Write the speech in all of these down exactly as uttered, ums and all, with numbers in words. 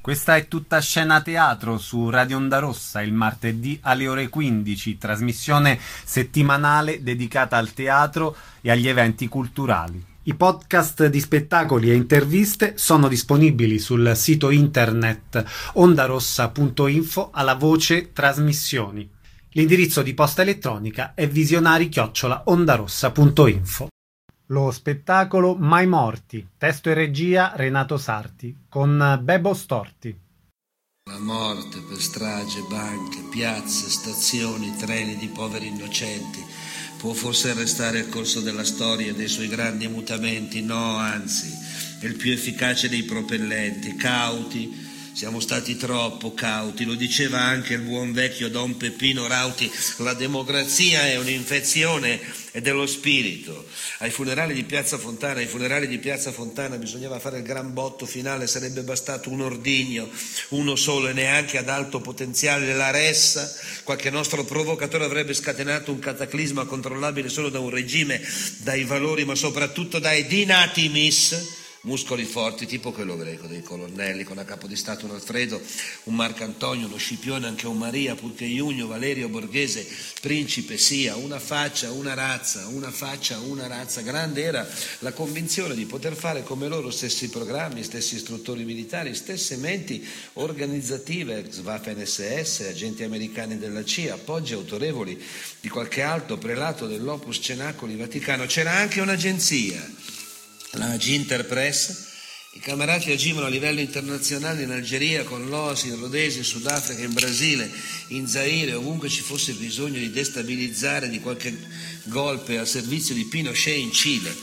Questa è Tutta Scena Teatro su Radio Onda Rossa il martedì alle ore quindici, trasmissione settimanale dedicata al teatro e agli eventi culturali. I podcast di spettacoli e interviste sono disponibili sul sito internet ondarossa punto info alla voce trasmissioni. L'indirizzo di posta elettronica è visionari chiocciola ondarossa punto info. Lo spettacolo Mai Morti, testo e regia Renato Sarti, con Bebo Storti. La morte per strage, banche, piazze, stazioni, treni di poveri innocenti può forse arrestare il corso della storia e dei suoi grandi mutamenti? No, anzi, è il più efficace dei propellenti. Cauti, siamo stati troppo cauti, lo diceva anche il buon vecchio Don Peppino Rauti, la democrazia è un'infezione e dello spirito. Ai funerali di Piazza Fontana, ai funerali di Piazza Fontana bisognava fare il gran botto finale, sarebbe bastato un ordigno, uno solo e neanche ad alto potenziale la ressa. Qualche nostro provocatore avrebbe scatenato un cataclisma controllabile solo da un regime, dai valori ma soprattutto dai dinatimis, muscoli forti tipo quello greco dei colonnelli, con a capo di Stato un Alfredo, un Marcantonio, uno Scipione, anche un Maria, purché Iunio, Valerio Borghese, principe sia, una faccia, una razza, una faccia, una razza. Grande era la convinzione di poter fare come loro stessi programmi, stessi istruttori militari, stesse menti organizzative, ex Waffen S S, agenti americani della C I A, appoggi autorevoli di qualche alto prelato dell'Opus Cenacoli Vaticano. C'era anche un'agenzia, la Ginterpress. I camerati agivano a livello internazionale in Algeria, con l'O A S, in Rhodesia, in Sudafrica, in Brasile, in Zaire, ovunque ci fosse bisogno di destabilizzare, di qualche golpe al servizio di Pinochet in Cile.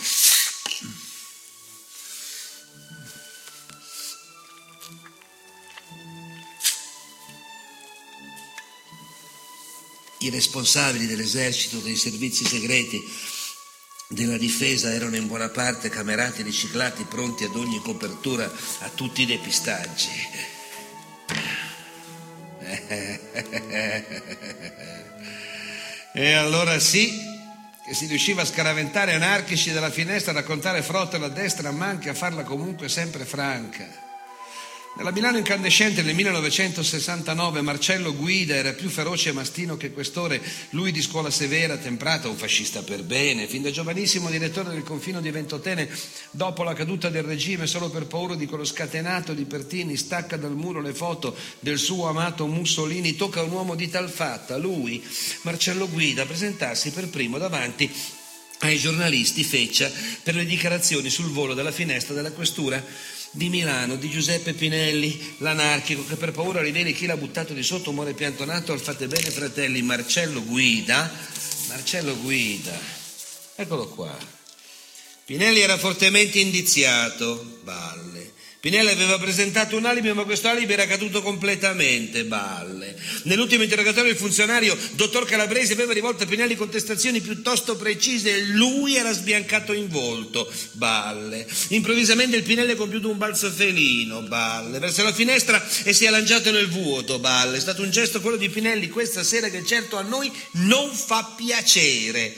I responsabili dell'esercito, dei servizi segreti, della difesa erano in buona parte camerati riciclati, pronti ad ogni copertura, a tutti i depistaggi. E allora sì che si riusciva a scaraventare anarchici dalla finestra, a raccontare frottole a destra, ma anche a farla comunque sempre franca. Nella Milano incandescente nel millenovecentosessantanove Marcello Guida era più feroce e mastino che questore, lui di scuola severa, temprata, un fascista per bene, fin da giovanissimo direttore del Confino di Ventotene. Dopo la caduta del regime, solo per paura di quello scatenato di Pertini, stacca dal muro le foto del suo amato Mussolini. Tocca a un uomo di tal fatta, lui, Marcello Guida, presentarsi per primo davanti ai giornalisti feccia per le dichiarazioni sul volo dalla finestra della questura di Milano di Giuseppe Pinelli, l'anarchico, che per paura riveli chi l'ha buttato di sotto muore piantonato al fate bene fratelli. Marcello Guida, Marcello Guida, eccolo qua. Pinelli era fortemente indiziato, balle. Pinelli aveva presentato un alibi, ma questo alibi era caduto completamente, balle. Nell'ultimo interrogatorio il funzionario, dottor Calabresi, aveva rivolto a Pinelli contestazioni piuttosto precise e lui era sbiancato in volto, balle. Improvvisamente il Pinelli ha compiuto un balzo felino, balle, verso la finestra e si è lanciato nel vuoto, balle. È stato un gesto quello di Pinelli questa sera che certo a noi non fa piacere,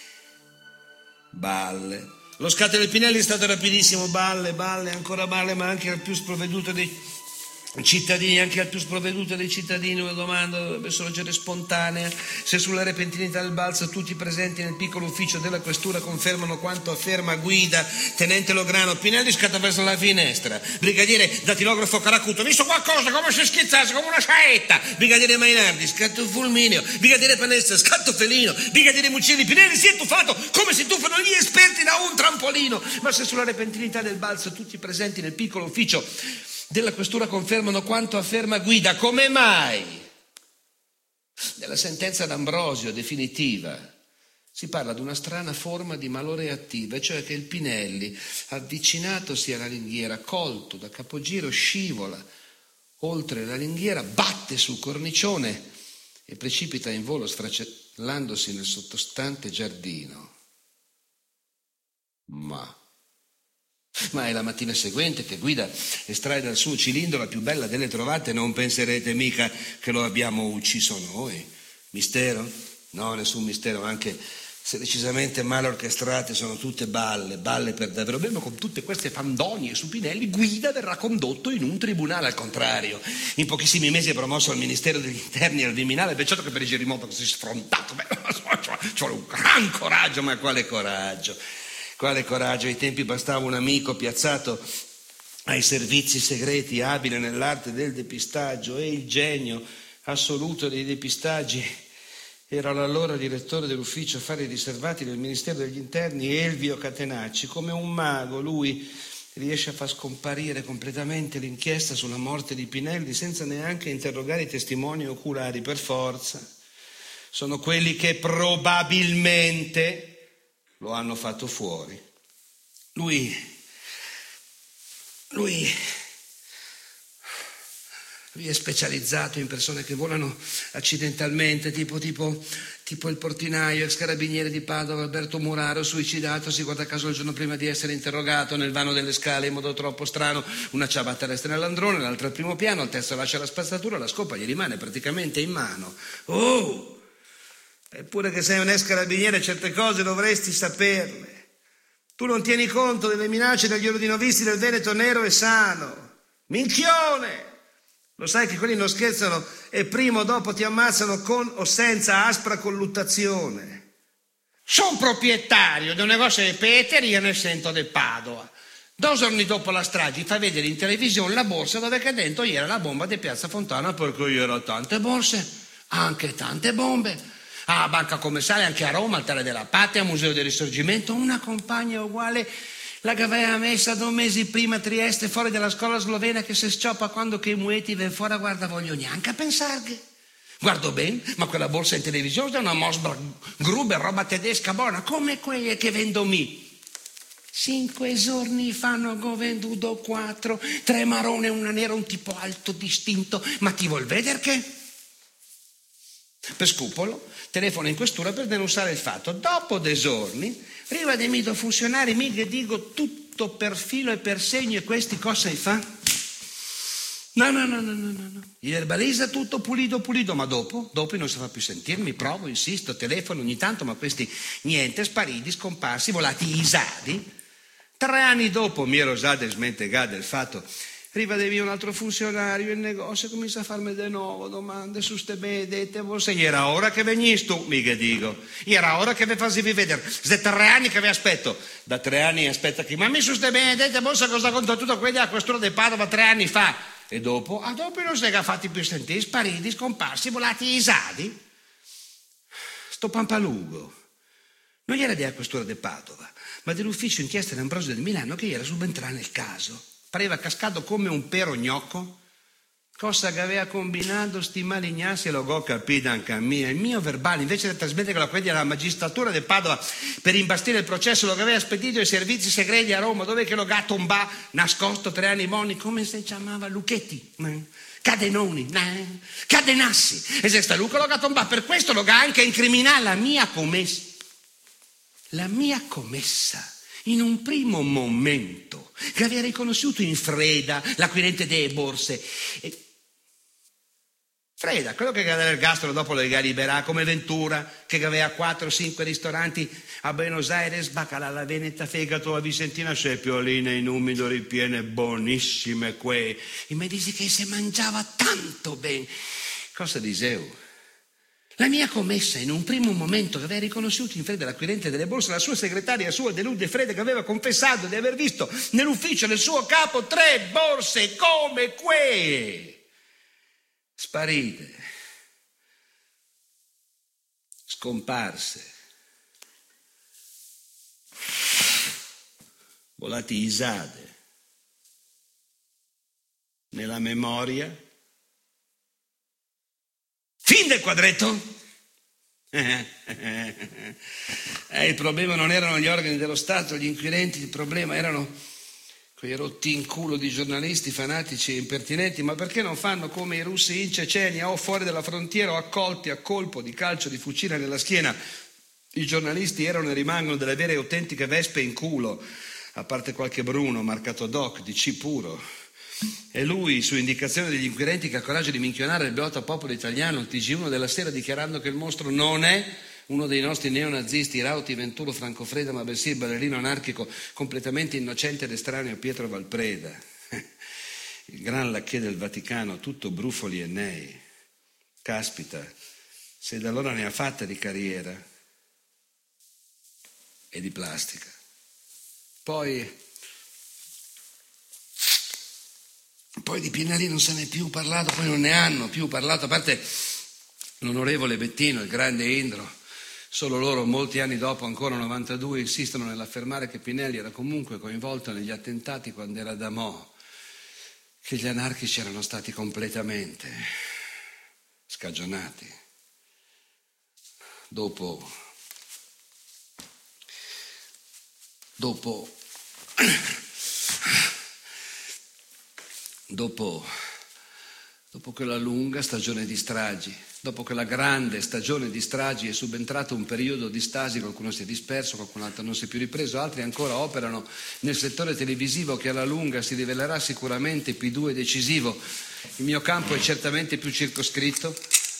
balle. Lo scatto del Pinelli è stato rapidissimo, balle, balle, ancora balle, ma anche al più sprovveduto dei cittadini, anche al più sprovveduto dei cittadini una domanda dovrebbe sorgere spontanea: se sulla repentinità del balzo tutti presenti nel piccolo ufficio della questura confermano quanto afferma Guida, tenente Lograno. Pinelli scatta verso la finestra, brigadiere datilografo Caracuto, visto qualcosa come se schizzasse come una saetta, brigadiere Mainardi, scatto fulmineo, brigadiere Panessa, scatto felino, brigadiere Muccelli. Pinelli si è tuffato come si tuffano gli esperti da un trampolino. Ma se sulla repentinità del balzo tutti presenti nel piccolo ufficio della questura confermano quanto afferma Guida, come mai? Nella sentenza d'Ambrosio definitiva si parla di una strana forma di malore attiva, cioè che il Pinelli, avvicinatosi alla ringhiera, colto da capogiro, scivola oltre la ringhiera, batte sul cornicione e precipita in volo sfracellandosi nel sottostante giardino. Ma Ma è la mattina seguente che Guida estrae dal suo cilindro la più bella delle trovate. Non penserete mica che lo abbiamo ucciso noi. Mistero? No, nessun mistero. Anche se decisamente male orchestrate, sono tutte balle, balle per davvero. Beh, ma con tutte queste fandonie su Pinelli, Guida verrà condotto in un tribunale. Al contrario, in pochissimi mesi è promosso al Ministero degli Interni e al Viminale. Beh, certo che per il Girimoto così sfrontato, beh, c'ho un gran coraggio, ma quale coraggio? Quale coraggio? Ai tempi bastava un amico piazzato ai servizi segreti, abile nell'arte del depistaggio, e il genio assoluto dei depistaggi era l'allora direttore dell'ufficio affari riservati del Ministero degli Interni, Elvio Catenacci. Come un mago lui riesce a far scomparire completamente l'inchiesta sulla morte di Pinelli senza neanche interrogare i testimoni oculari. Per forza sono quelli che probabilmente lo hanno fatto fuori. Lui lui Lui è specializzato in persone che volano accidentalmente, tipo, tipo, tipo il portinaio, ex carabiniere di Padova, Alberto Muraro, suicidatosi, guarda caso il giorno prima di essere interrogato nel vano delle scale in modo troppo strano. Una ciabatta resta nell'androne, l'altra al primo piano, il terzo lascia la spazzatura, la scopa gli rimane praticamente in mano. Oh! Eppure che sei un ex carabiniere certe cose dovresti saperle. Tu non tieni conto delle minacce degli ordinovisti del Veneto nero e sano. Minchione! Lo sai che quelli non scherzano e prima o dopo ti ammazzano con o senza aspra colluttazione. Sono proprietario di un negozio di peteria nel centro di Padova. Due giorni dopo la strage fa vedere in televisione la borsa dove che dentro era la bomba di Piazza Fontana, per cui erano tante borse, anche tante bombe. A Banca Commerciale, anche a Roma, Altare della Patria, Museo del Risorgimento, una compagna uguale. La che aveva messa due mesi prima a Trieste fuori dalla scuola slovena che si scioppa quando che i mueti ven fuori, guarda, voglio neanche a pensarghe. Guardo bene, ma quella borsa in televisione è una Mosbra Gruber, roba tedesca buona, come quelle che vendo mi. Cinque giorni fa hanno venduto quattro, tre marrone, una nera, un tipo alto, distinto, ma ti vuol vedere che? Per scrupolo, telefono in questura per denunciare il fatto. Dopo dei giorni, arriva dei mito funzionari, mi che dico tutto per filo e per segno, e questi cosa si fa? No, no, no, no, no, no. Gli verbalizza tutto pulito, pulito, ma dopo, dopo non si fa più sentirmi, provo, insisto, telefono ogni tanto, ma questi niente, spariti, scomparsi, volati isadi. Tre anni dopo mi ero già smentegato del fatto. Arriva di via un altro funzionario, il negozio comincia a farmi di nuovo domande su ste benedette borse. Era ora che venisti tu, mica dico. Era ora che vi facevi vedere. Se tre anni che vi aspetto. Da tre anni aspetta che. Ma mi su ste benedette borse cosa conta tutto quelli a questura di Padova tre anni fa. E dopo? A dopo non si è fatti più sentire, spariti, scomparsi, volati isadi. Sto Pampalugo non gli era della questura di Padova, ma dell'ufficio inchiesta d'Ambrosio di Milano che gli era subentrato nel caso. Pareva cascato come un pero gnocco. Cosa che aveva combinato sti malignassi lo ho capito anche a me. Il mio verbale, invece di trasmettere la quella alla magistratura di Padova per imbastire il processo, lo che aveva spedito ai servizi segreti a Roma, dove che lo gatto un ba nascosto tre anni moni, come si chiamava Luchetti, Cadenoni, Cadenassi. E se sta Luca lo gatto un ba, per questo lo ha anche incriminato la mia commessa. La mia commessa. In un primo momento che aveva riconosciuto in Freda, l'acquirente delle borse. E Freda, quello che aveva il gastro dopo lo libera, come Ventura, che aveva quattro o cinque ristoranti a Buenos Aires, bacalà alla Veneta, fegato a Vicentina, seppioline in umido ripiene, buonissime quei. E mi dici che si mangiava tanto bene. Cosa dicevo? La mia commessa, in un primo momento che aveva riconosciuto in Freda l'acquirente delle borse, la sua segretaria sua Delude Freda, che aveva confessato di aver visto nell'ufficio del suo capo tre borse come quelle, sparite, scomparse, volati isade, nella memoria. Fin del quadretto? Eh, il problema non erano gli organi dello Stato, gli inquirenti, il problema erano quei rotti in culo di giornalisti fanatici e impertinenti. Ma perché non fanno come i russi in Cecenia o fuori dalla frontiera, o accolti a colpo di calcio di fucile nella schiena? I giornalisti erano e rimangono delle vere e autentiche vespe in culo, a parte qualche Bruno marcato doc di C puro. E lui, su indicazione degli inquirenti, che ha coraggio di minchionare il beato popolo italiano al T G uno della sera, dichiarando che il mostro non è uno dei nostri neonazisti, Rauti Venturo Francofreda, ma bensì il ballerino anarchico completamente innocente ed estraneo Pietro Valpreda, il gran lacchè del Vaticano, tutto brufoli e nei. Caspita, se da allora ne ha fatta di carriera e di plastica. Poi, poi di Pinelli non se ne è più parlato, poi non ne hanno più parlato, a parte l'onorevole Bettino, il grande Indro. Solo loro, molti anni dopo, ancora novantadue, insistono nell'affermare che Pinelli era comunque coinvolto negli attentati quando era da Mo', che gli anarchici erano stati completamente scagionati. Dopo, dopo, dopo, dopo quella lunga stagione di stragi, dopo quella grande stagione di stragi è subentrato un periodo di stasi, qualcuno si è disperso, qualcun altro non si è più ripreso, altri ancora operano nel settore televisivo che alla lunga si rivelerà sicuramente P due decisivo. Il mio campo è certamente più circoscritto.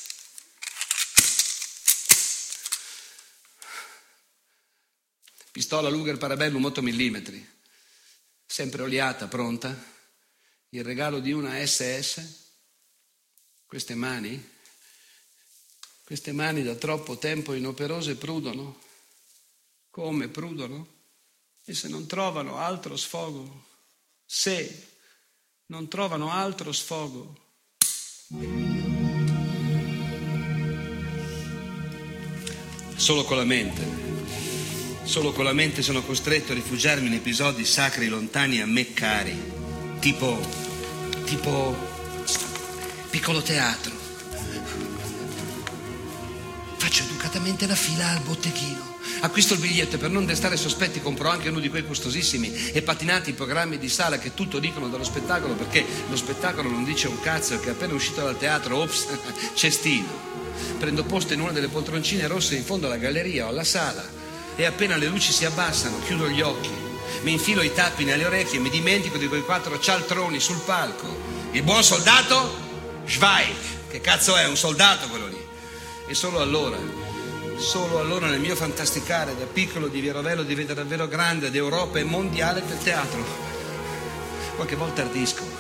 Pistola Luger Parabellum otto millimetri, sempre oliata, pronta, il regalo di una S S. Queste mani, queste mani da troppo tempo inoperose prudono. Come prudono? E se non trovano altro sfogo, se non trovano altro sfogo, solo con la mente. Solo con la mente sono costretto a rifugiarmi in episodi sacri lontani a me cari, tipo, tipo piccolo teatro. Faccio educatamente la fila al botteghino, acquisto il biglietto e per non destare sospetti compro anche uno di quei costosissimi e patinati programmi di sala che tutto dicono dallo spettacolo, perché lo spettacolo non dice un cazzo e che appena uscito dal teatro, ops, cestino. Prendo posto in una delle poltroncine rosse in fondo alla galleria o alla sala. E appena le luci si abbassano, chiudo gli occhi, mi infilo i tappi nelle orecchie e mi dimentico di quei quattro cialtroni sul palco. Il buon soldato? Schweig. Che cazzo è? Un soldato quello lì. E solo allora, solo allora nel mio fantasticare da piccolo di Via Rovello diventa davvero grande ed Europa e mondiale del teatro. Qualche volta ardisco.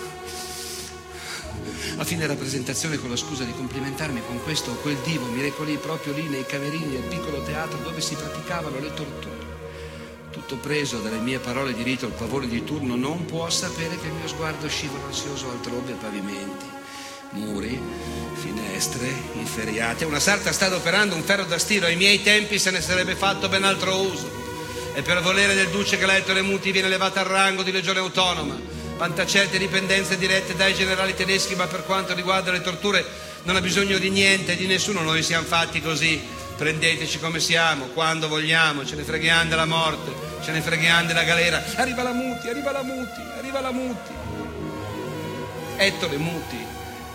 A fine rappresentazione, con la scusa di complimentarmi con questo o quel divo, mi reco lì, proprio lì nei camerini del piccolo teatro dove si praticavano le torture. Tutto preso dalle mie parole di rito, il pavone di turno non può sapere che il mio sguardo scivola ansioso altrove a pavimenti, muri, finestre, inferriate. Una sarta sta adoperando un ferro da stiro, ai miei tempi se ne sarebbe fatto ben altro uso. E per volere del duce che l'ha Ettore Muti viene levata al rango di legione autonoma. Vanta certe dipendenze dirette dai generali tedeschi, ma per quanto riguarda le torture non ha bisogno di niente, di nessuno, noi siamo fatti così, prendeteci come siamo, quando vogliamo, ce ne freghiamo della morte, ce ne freghiamo della galera. Arriva la Muti, arriva la Muti, arriva la Muti. Ettore Muti,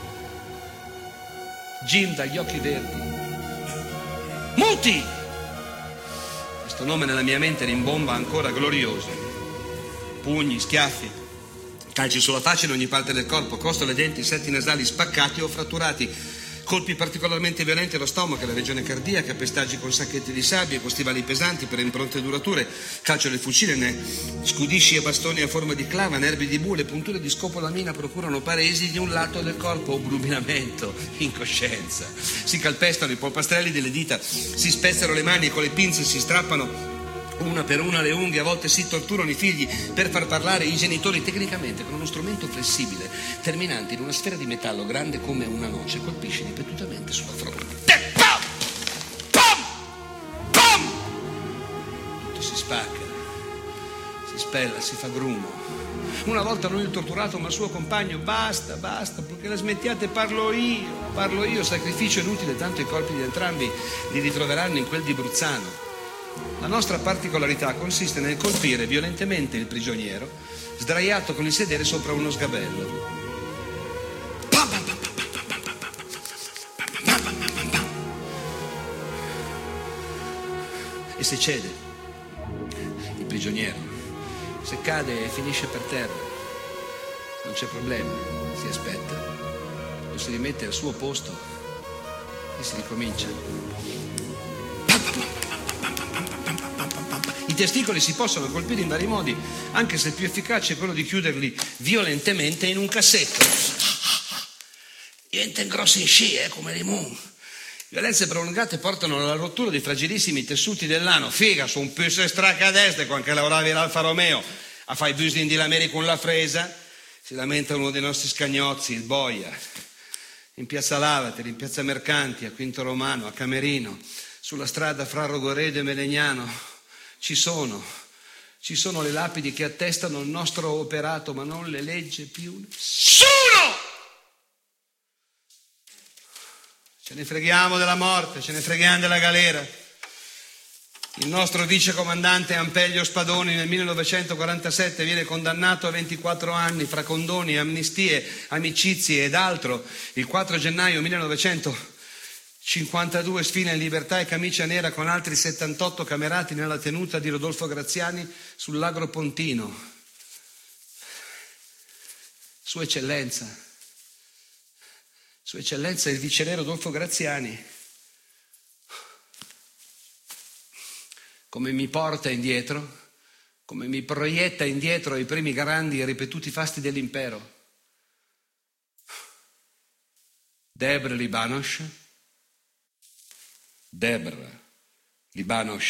Jim dagli occhi verdi. Muti! Questo nome nella mia mente rimbomba ancora glorioso. Pugni, schiaffi, calci sulla faccia in ogni parte del corpo, costole, denti, setti nasali spaccati o fratturati, colpi particolarmente violenti allo stomaco, alla regione cardiaca, pestaggi con sacchetti di sabbia, con stivali pesanti per impronte durature, calcio alle fucine, scudisci e bastoni a forma di clava, nervi di bue, punture di scopolamina procurano paresi di un lato del corpo, obnubilamento, incoscienza. Si calpestano i polpastrelli delle dita, si spezzano le mani e con le pinze si strappano una per una le unghie, a volte si torturano i figli per far parlare i genitori tecnicamente con uno strumento flessibile, terminante in una sfera di metallo grande come una noce, colpisce ripetutamente sulla fronte. Pam! Pam! Pam! Tutto si spacca, si spella, si fa grumo. Una volta non il torturato ma il suo compagno, basta, basta, perché la smettiate, parlo io, parlo io, sacrificio inutile, tanto i corpi di entrambi li ritroveranno in quel di Bruzzano. La nostra particolarità consiste nel colpire violentemente il prigioniero sdraiato con il sedere sopra uno sgabello. E se cede il prigioniero, se cade e finisce per terra, non c'è problema, si aspetta, lo si rimette al suo posto e si ricomincia. testicoli si possono colpire in vari modi, anche se il più efficace è quello di chiuderli violentemente in un cassetto. Diventano grossi in sci, eh, come limone. Violenze prolungate portano alla rottura di fragilissimi tessuti dell'ano. Figa, sono più se stracadeste quando lavoravi l'Alfa Romeo a fare i busini di l'America con la fresa. Si lamenta uno dei nostri scagnozzi, il boia, in piazza Lavateri, in piazza Mercanti, a Quinto Romano, a Camerino, sulla strada fra Rogoredo e Melegnano. Ci sono, ci sono le lapidi che attestano il nostro operato, ma non le legge più nessuno! Ce ne freghiamo della morte, ce ne freghiamo della galera. Il nostro vice comandante Ampelio Spadoni nel millenovecentoquarantasette viene condannato a ventiquattro anni fra condoni, amnistie, amicizie ed altro. Il quattro gennaio millenovecentocinquantadue sfila in libertà e camicia nera con altri settantotto camerati nella tenuta di Rodolfo Graziani sull'Agro Pontino. Sua Eccellenza, Sua Eccellenza il viceré Rodolfo Graziani, come mi porta indietro, come mi proietta indietro ai primi grandi e ripetuti fasti dell'impero. Debra Libanos, Debra Libanos.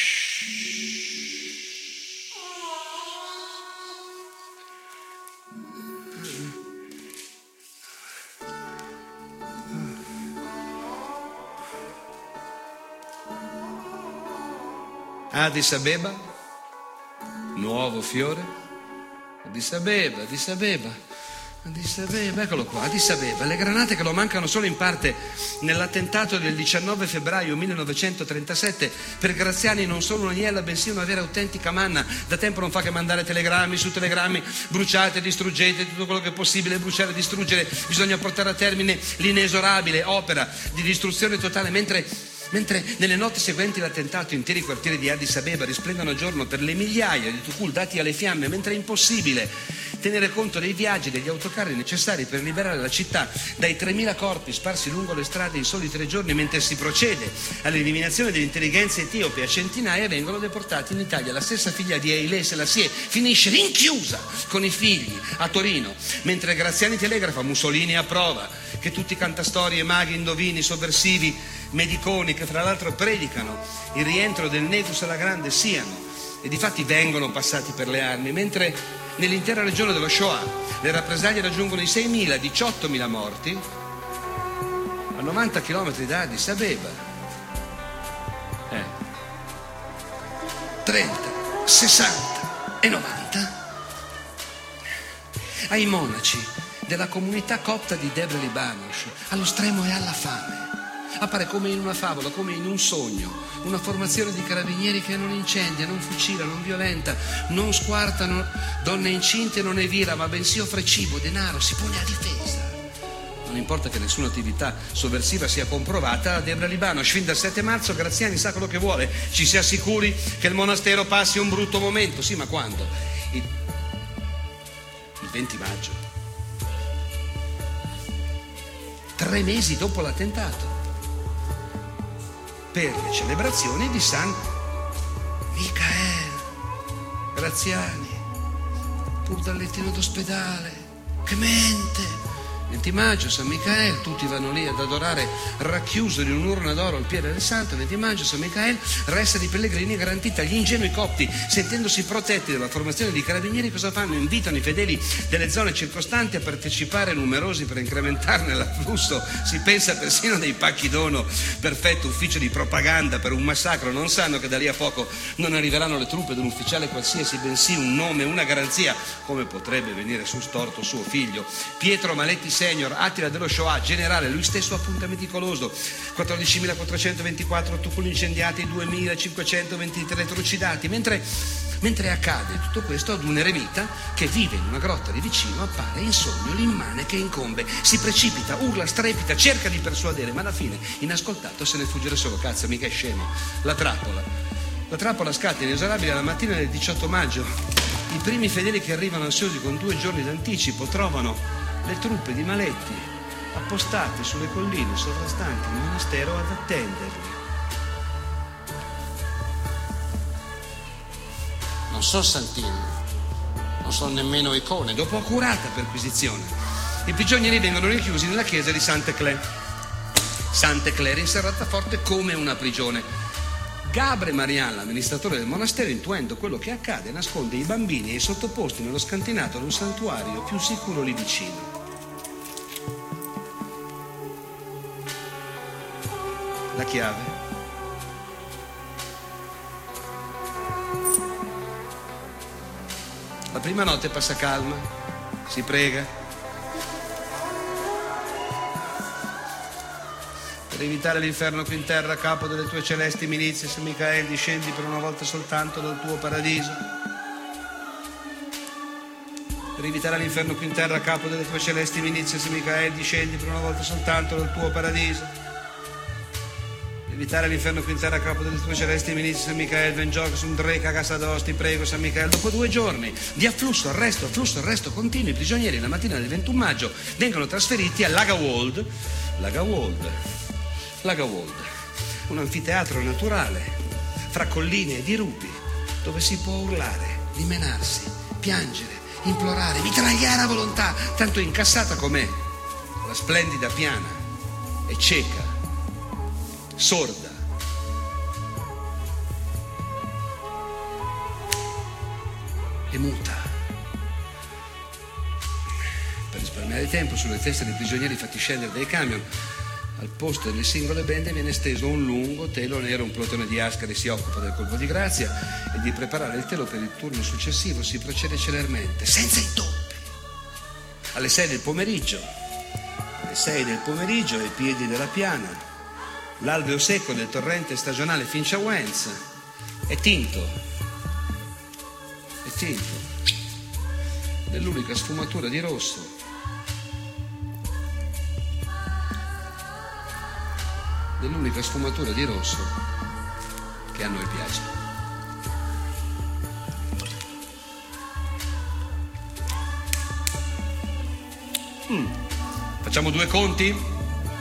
Addis Abeba, nuovo fiore. Addis Abeba, Addis Abeba, Addis Abeba, eccolo qua, Addis Abeba. Le granate che lo mancano solo in parte nell'attentato del diciannove febbraio millenovecentotrentasette per Graziani non sono una iella bensì una vera autentica manna. Da tempo non fa che mandare telegrammi su telegrammi: bruciate, distruggete tutto quello che è possibile bruciare e distruggere. Bisogna portare a termine l'inesorabile opera di distruzione totale, mentre Mentre nelle notti seguenti l'attentato interi quartieri di Addis Abeba risplendono a giorno per le migliaia di tukul dati alle fiamme, mentre è impossibile tenere conto dei viaggi degli autocarri necessari per liberare la città dai tremila corpi sparsi lungo le strade in soli tre giorni, mentre si procede all'eliminazione dell'intelligenza etiope, a centinaia vengono deportati in Italia. La stessa figlia di Haile Selassie finisce rinchiusa con i figli a Torino, mentre Graziani telegrafa: Mussolini approva che tutti i cantastorie, maghi, indovini, sovversivi, mediconi che fra l'altro predicano il rientro del Negus alla grande siano, e difatti vengono passati per le armi, mentre nell'intera regione dello Shoah le rappresaglie raggiungono i seimila, diciottomila morti a novanta chilometri da Addis Abeba. Eh. trenta, sessanta e novanta. Ai monaci della comunità copta di Debra Libanos, allo stremo e alla fame. Appare come in una favola, come in un sogno, una formazione di carabinieri che non incendia, non fucila, non violenta, non squarta non, donne incinte, non evira, ma bensì offre cibo, denaro, si pone a difesa. Non importa che nessuna attività sovversiva sia comprovata, a Debra Libanos fin dal sette marzo Graziani sa quello che vuole: ci si assicuri che il monastero passi un brutto momento. Sì, ma quando? Il, il venti maggio, tre mesi dopo l'attentato, per le celebrazioni di San Michael. Graziani, pur dal lettino d'ospedale, che mente. venti maggio, San Michael, tutti vanno lì ad adorare racchiuso in un'urna d'oro al piede del santo. venti maggio, San Michael, resta di pellegrini garantita. Gli ingenui copti, sentendosi protetti dalla formazione di carabinieri, cosa fanno? Invitano i fedeli delle zone circostanti a partecipare, numerosi per incrementarne l'afflusso. Si pensa persino dei pacchi dono, perfetto ufficio di propaganda per un massacro. Non sanno che da lì a poco non arriveranno le truppe di un ufficiale qualsiasi, bensì un nome, una garanzia, come potrebbe venire su storto suo figlio Pietro Maletti Senior, Attila dello Shoah, generale, lui stesso appunto meticoloso. quattordicimilaquattrocentoventiquattro tukul incendiati, duemilacinquecentoventitré trucidati. Mentre, mentre accade tutto questo ad un eremita che vive in una grotta di vicino, appare in sogno l'immane che incombe, si precipita, urla, strepita, cerca di persuadere, ma alla fine, inascoltato, se ne fuggire solo. Cazzo, mica è scemo. La trappola. La trappola scatta inesorabile la mattina del diciotto maggio. I primi fedeli che arrivano ansiosi con due giorni d'anticipo trovano le truppe di Maletti appostate sulle colline sovrastanti il monastero ad attenderli. non sono santini, non sono nemmeno icone. Dopo accurata perquisizione, i prigionieri vengono rinchiusi nella chiesa di Sainte-Claire. Sainte-Claire inserrata forte come una prigione. Gabre Marian, l'amministratore del monastero, intuendo quello che accade, nasconde i bambini e i sottoposti nello scantinato ad un santuario più sicuro lì vicino. La chiave. La prima notte passa calma, si prega. Per evitare l'inferno qui in terra, capo delle tue celesti milizie, San Michael, discendi per una volta soltanto dal tuo paradiso. Per evitare l'inferno qui in terra, capo delle tue celesti milizie, San Michael, discendi per una volta soltanto dal tuo paradiso. Evitare l'inferno qui in terra a capo delle tue celesti milizie, San Michael, ven gioca su un dreca a casa d'osti, prego San Michael. Dopo due giorni di afflusso, arresto, afflusso, arresto continuo, i prigionieri la mattina del ventuno maggio vengono trasferiti a Lagawald, Lagawald, Lagawald, un anfiteatro naturale fra colline e dirupi dove si può urlare, dimenarsi, piangere, implorare, mitragliare a volontà, tanto incassata com'è. La splendida piana è cieca, sorda, e muta. Per risparmiare tempo, sulle teste dei prigionieri fatti scendere dai camion, al posto delle singole bende viene steso un lungo telo nero. Un plotone di ascari si occupa del colpo di grazia e di preparare il telo per il turno successivo. Si procede celermente, senza intoppi. Alle sei del pomeriggio, alle sei del pomeriggio, ai piedi della piana, l'alveo secco del torrente stagionale Finchawens è tinto, è tinto dell'unica sfumatura di rosso dell'unica sfumatura di rosso che a noi piace. Mm. Facciamo due conti?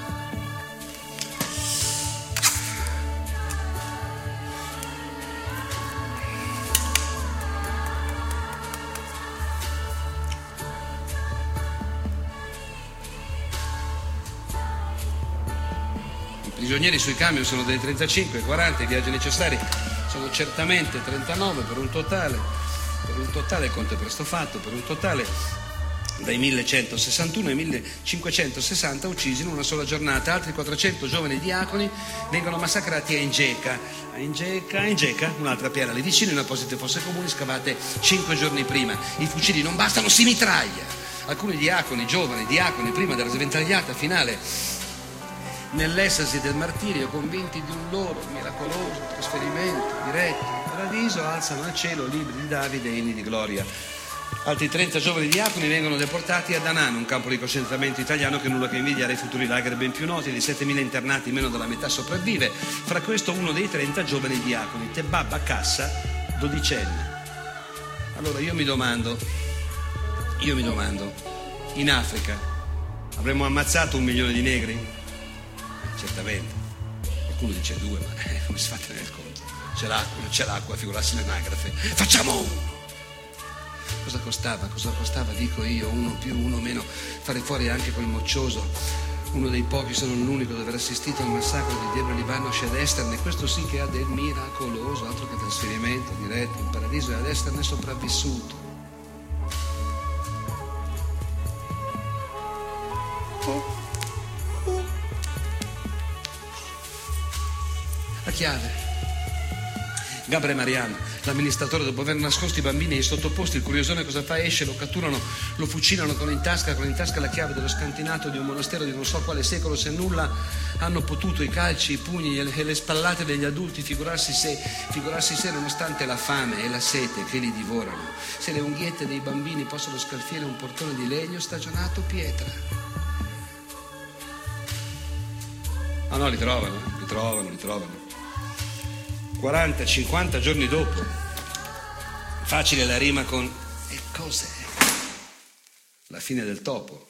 I prigionieri sui camion sono dei trentacinque, quaranta, i viaggi necessari sono certamente trentanove, per un totale, per un totale, conto è presto fatto, per un totale dai millecentosessantuno ai millecinquecentosessanta uccisi in una sola giornata. Altri quattrocento giovani diaconi vengono massacrati a Ingeca, a Ingeca, a Ingeca, un'altra piana lì vicino, in apposite fosse comuni scavate cinque giorni prima. I fucili non bastano, si mitraglia. Alcuni diaconi, giovani diaconi, prima della sventagliata finale, nell'estasi del martirio, convinti di un loro miracoloso trasferimento diretto in paradiso, alzano al cielo libri di Davide e inni di gloria. Altri trenta giovani diaconi vengono deportati a Danan, un campo di concentramento italiano che nulla che invidiare ai futuri lager ben più noti. Di settemila internati meno della metà sopravvive, fra questo uno dei trenta giovani diaconi, Tebabba Cassa, dodicenne. Allora io mi domando, io mi domando, in Africa avremmo ammazzato un milione di negri? Certamente, qualcuno dice due, ma eh, come si fa a tenere conto? C'è l'acqua, non c'è l'acqua, figurarsi l'anagrafe. Facciamo uno! Cosa costava? Cosa costava, dico io, uno più, uno meno, fare fuori anche quel moccioso, uno dei pochi, se non l'unico, ad aver assistito al massacro di Debre Libanosh ad Esterne, e questo sì che ha del miracoloso, altro che trasferimento diretto in paradiso, e ad Esterne è sopravvissuto. Oh. La chiave. Gabre Marian, l'amministratore, dopo aver nascosto i bambini e i sottoposti, il curiosone cosa fa? Esce, lo catturano, lo fucilano con in tasca, con in tasca la chiave dello scantinato di un monastero di non so quale secolo, se nulla hanno potuto i calci, i pugni e le spallate degli adulti figurarsi se, figurarsi se nonostante la fame e la sete che li divorano, se le unghiette dei bambini possono scalfire un portone di legno stagionato pietra. Ah no, li trovano, li trovano, li trovano. quaranta cinquanta giorni dopo, facile la rima con e cos'è? La fine del topo.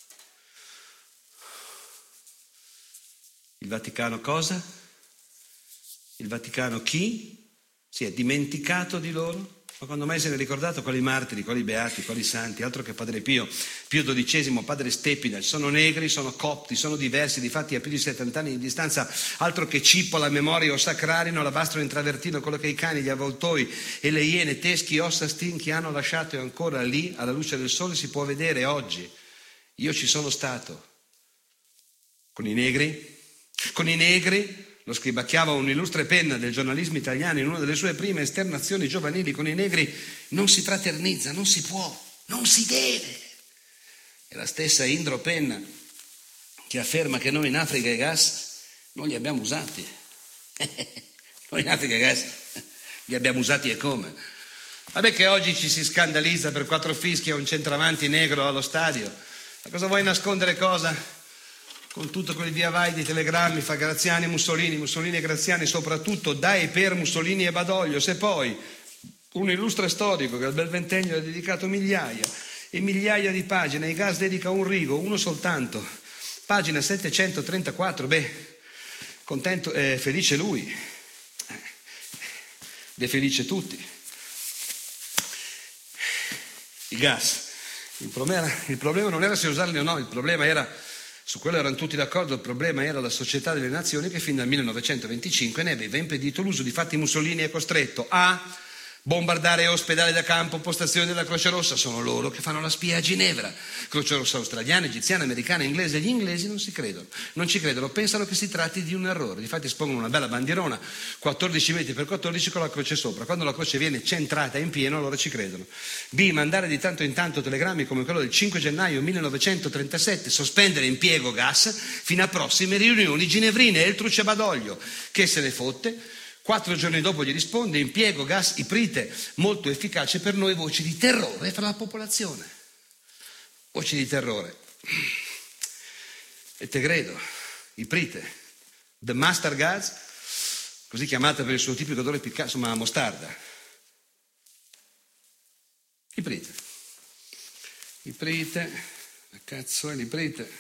Il Vaticano cosa? Il Vaticano chi? Si è dimenticato di loro? Ma quando mai se ne è ricordato quali martiri, quali beati, quali santi, altro che Padre Pio, Pio dodicesimo, Padre Stepina, sono negri, sono copti, sono diversi, difatti a più di settanta anni di distanza, altro che Cipolla, Memoria o Sacrarino, Alabastro in travertino, quello che i cani, gli avvoltoi e le iene, teschi, ossa, stinchi hanno lasciato, e ancora lì, alla luce del sole, si può vedere oggi. Io ci sono stato. Con i negri? Con i negri? Lo scribacchiava un'illustre penna del giornalismo italiano in una delle sue prime esternazioni giovanili. Con i negri non si fraternizza, non si può, non si deve. È la stessa Indro Penna che afferma che noi in Africa i gas non li abbiamo usati. Noi in Africa i gas li abbiamo usati e come? Vabbè che oggi ci si scandalizza per quattro fischi a un centravanti negro allo stadio. Ma cosa vuoi nascondere cosa? Con tutto quel via vai di telegrammi fa Graziani e Mussolini, Mussolini e Graziani, soprattutto da e per Mussolini e Badoglio. Se poi un illustre storico che al bel ventennio ha dedicato migliaia e migliaia di pagine, ai gas dedica un rigo, uno soltanto, pagina settecentotrentaquattro, beh, contento, eh, felice lui, eh, ed è felice tutti. Il gas, il problema, il problema non era se usarli o no, il problema era... Su quello erano tutti d'accordo, il problema era la Società delle Nazioni che fin dal millenovecentoventicinque ne aveva impedito l'uso. Difatti Mussolini è costretto a bombardare ospedali da campo, postazioni della Croce Rossa. Sono loro che fanno la spia a Ginevra. Croce Rossa australiana, egiziana, americana, inglese. Gli inglesi non si credono, non ci credono, pensano che si tratti di un errore. Difatti espongono una bella bandierona, quattordici metri per quattordici con la croce sopra. Quando la croce viene centrata in pieno, allora ci credono. B. Mandare di tanto in tanto telegrammi come quello del cinque gennaio millenovecentotrentasette, sospendere impiego gas fino a prossime riunioni ginevrine. E il truce Badoglio, che se ne fotte. Quattro giorni dopo gli risponde: impiego gas iprite, molto efficace per noi, voci di terrore fra la popolazione. Voci di terrore. E te credo, iprite, the master gas, così chiamata per il suo tipico odore piccante, insomma mostarda. Iprite. Iprite, la cazzo è l'iprite?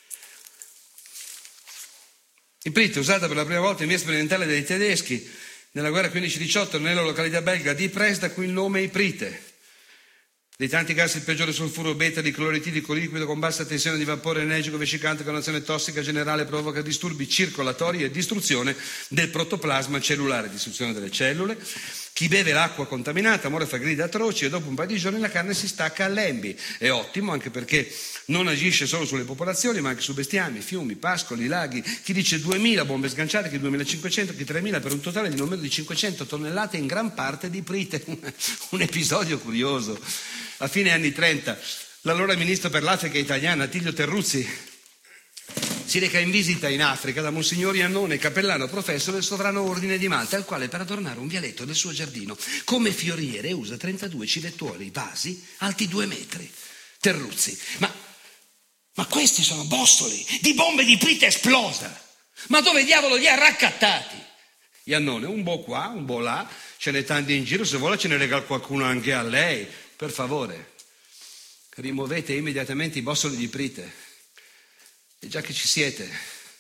Iprite, usata per la prima volta in via sperimentale dai tedeschi nella guerra quindici diciotto nella località belga di Pres, da cui il nome Iprite. Dei tanti gas il peggiore sulfuro beta di cloretidico liquido con bassa tensione di vapore energico vescicante con azione tossica generale, provoca disturbi circolatori e distruzione del protoplasma cellulare, distruzione delle cellule. Chi beve l'acqua contaminata muore fra grida atroci e dopo un paio di giorni la carne si stacca a lembi. È ottimo anche perché non agisce solo sulle popolazioni ma anche su bestiami, fiumi, pascoli, laghi. Chi dice duemila bombe sganciate, chi duemilacinquecento, chi tremila, per un totale di non meno di cinquecento tonnellate in gran parte di iprite. Un episodio curioso. A fine anni trenta l'allora ministro per l'Africa italiana Attilio Terruzzi si reca in visita in Africa da Monsignor Iannone, cappellano professo del Sovrano Ordine di Malta, al quale per adornare un vialetto del suo giardino come fioriere usa trentadue civettuoli vasi alti due metri. Terruzzi: ma, ma questi sono bossoli di bombe di iprite esplosa, ma dove diavolo li ha raccattati? Iannone: un po' qua, un po' là, ce n'è tanti in giro, se vuole ce ne regala qualcuno anche a lei, per favore rimuovete immediatamente i bossoli di iprite. E già che ci siete,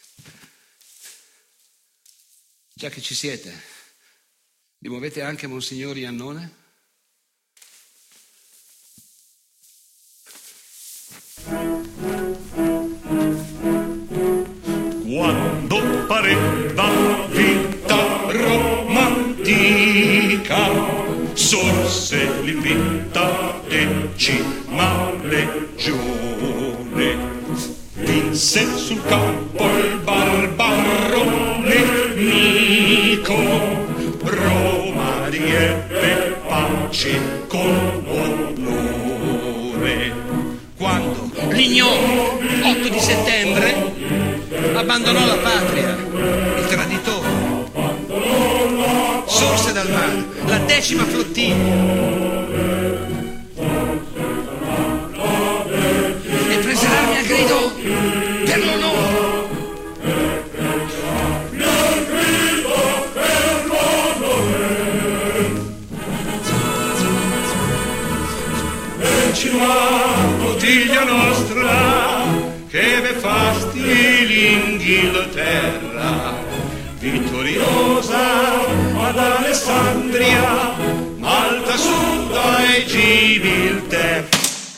già che ci siete, rimuovete anche Monsignor Iannone? Quando pareva vita romantica, sorse l'impinta decima legione. Vinse sul campo il barbarone nemico, Roma riebbe pace con onore. Quando l'ignoro, otto di settembre, abbandonò la patria, il traditore, sorse dal mare la decima flottiglia e prese l'armi a grido per l'onore. Bottiglia nostra che ve fasti l'Inghilterra vittoriosa ad Alessandria, ma alta su, dai civiltà.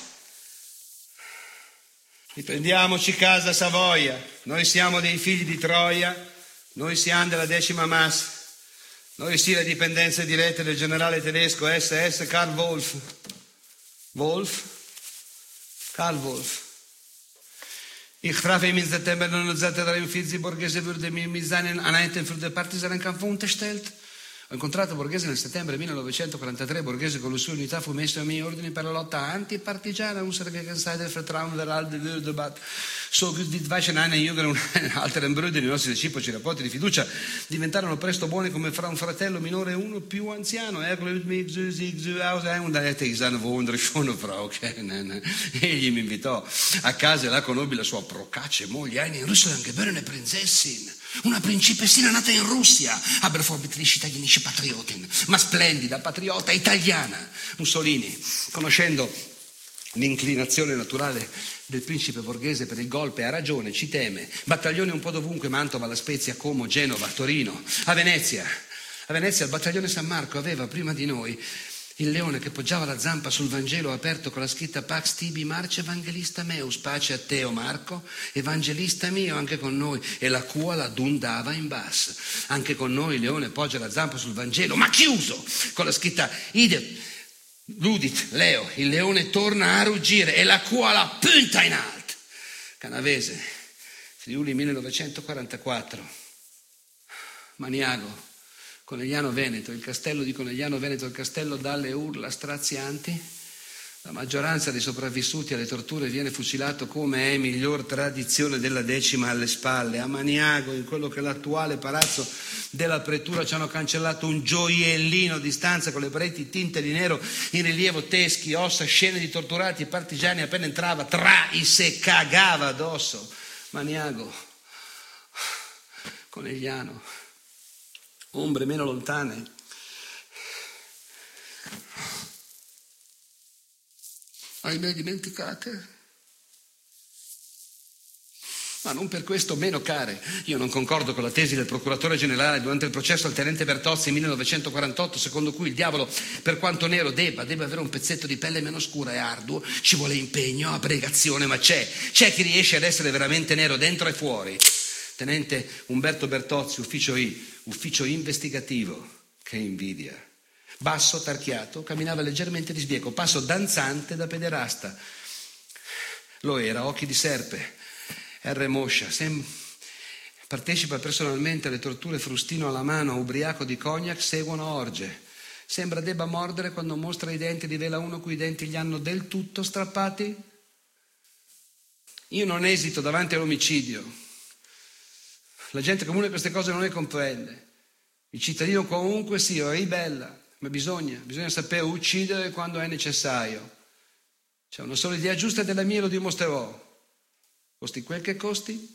Riprendiamoci casa Savoia, noi siamo dei figli di Troia, noi siamo della decima massa, noi sì le dipendenze dirette del generale tedesco S S Karl Wolf. Wolf? Karl Wolf. Ich traf ihm im September neunzehnhundertdreiundvierzig, Borghese würde mir mit seinen Einheiten für den Partisanenkampf unterstellt. Ho incontrato Borghese nel settembre millenovecentoquarantatré. Borghese con le sue unità fu messo ai miei ordini per la lotta antipartigiana. Unsere Gegenseite vertrauen der alte Debat. So wie zwei eine Jünger und alteren Brüder, i nostri reciproci rapporti di fiducia diventarono presto buoni come fra un fratello minore e uno più anziano. Egli mi invitò a casa e là conobbi la sua procace moglie, eine in Russland geborene Prinzessin. Una principessina nata in Russia, aber vorbildliche italienische Patriotin, ma splendida, patriota italiana. Mussolini, conoscendo l'inclinazione naturale del principe Borghese per il golpe, ha ragione, ci teme. Battaglioni un po' dovunque, Mantova, La Spezia, Como, Genova, Torino, a Venezia. A Venezia il battaglione San Marco aveva prima di noi il leone che poggiava la zampa sul Vangelo aperto con la scritta Pax tibi Marce Evangelista meus, pace a te o Marco, evangelista mio, anche con noi, e la cua la dundava in basso. Anche con noi il leone poggia la zampa sul Vangelo, ma chiuso, con la scritta Ide, Ludit, Leo, il leone torna a ruggire e la cua la punta in alto. Canavese, Friuli millenovecentoquarantaquattro, Maniago, Conegliano Veneto, il castello di Conegliano Veneto, il castello dalle urla strazianti. La maggioranza dei sopravvissuti alle torture viene fucilato come è miglior tradizione della decima alle spalle. A Maniago, in quello che è l'attuale palazzo della pretura, ci hanno cancellato un gioiellino di stanza con le pareti tinte di nero, in rilievo teschi, ossa, scene di torturati e partigiani. Appena entrava, trai, se cagava addosso. Maniago, Conegliano, ombre meno lontane. Ahimè dimenticate? Ma non per questo meno care. Io non concordo con la tesi del procuratore generale durante il processo al tenente Bertozzi millenovecentoquarantotto, secondo cui il diavolo, per quanto nero debba, deve avere un pezzetto di pelle meno scura e arduo. Ci vuole impegno, abnegazione, ma c'è. C'è chi riesce ad essere veramente nero dentro e fuori. Tenente Umberto Bertozzi, ufficio I, ufficio investigativo. Che invidia. Basso, tarchiato, camminava leggermente di sbieco, passo danzante da pederasta. Lo era, occhi di serpe. R. Moscia, sem- partecipa personalmente alle torture, frustino alla mano, ubriaco di cognac, seguono orge. Sembra debba mordere quando mostra i denti, rivela uno cui i denti gli hanno del tutto strappati. Io non esito davanti all'omicidio. La gente comune queste cose non le comprende. Il cittadino comunque si ribella, ma bisogna, bisogna sapere uccidere quando è necessario. C'è una sola idea giusta della mia e lo dimostrerò. Costi quel che costi.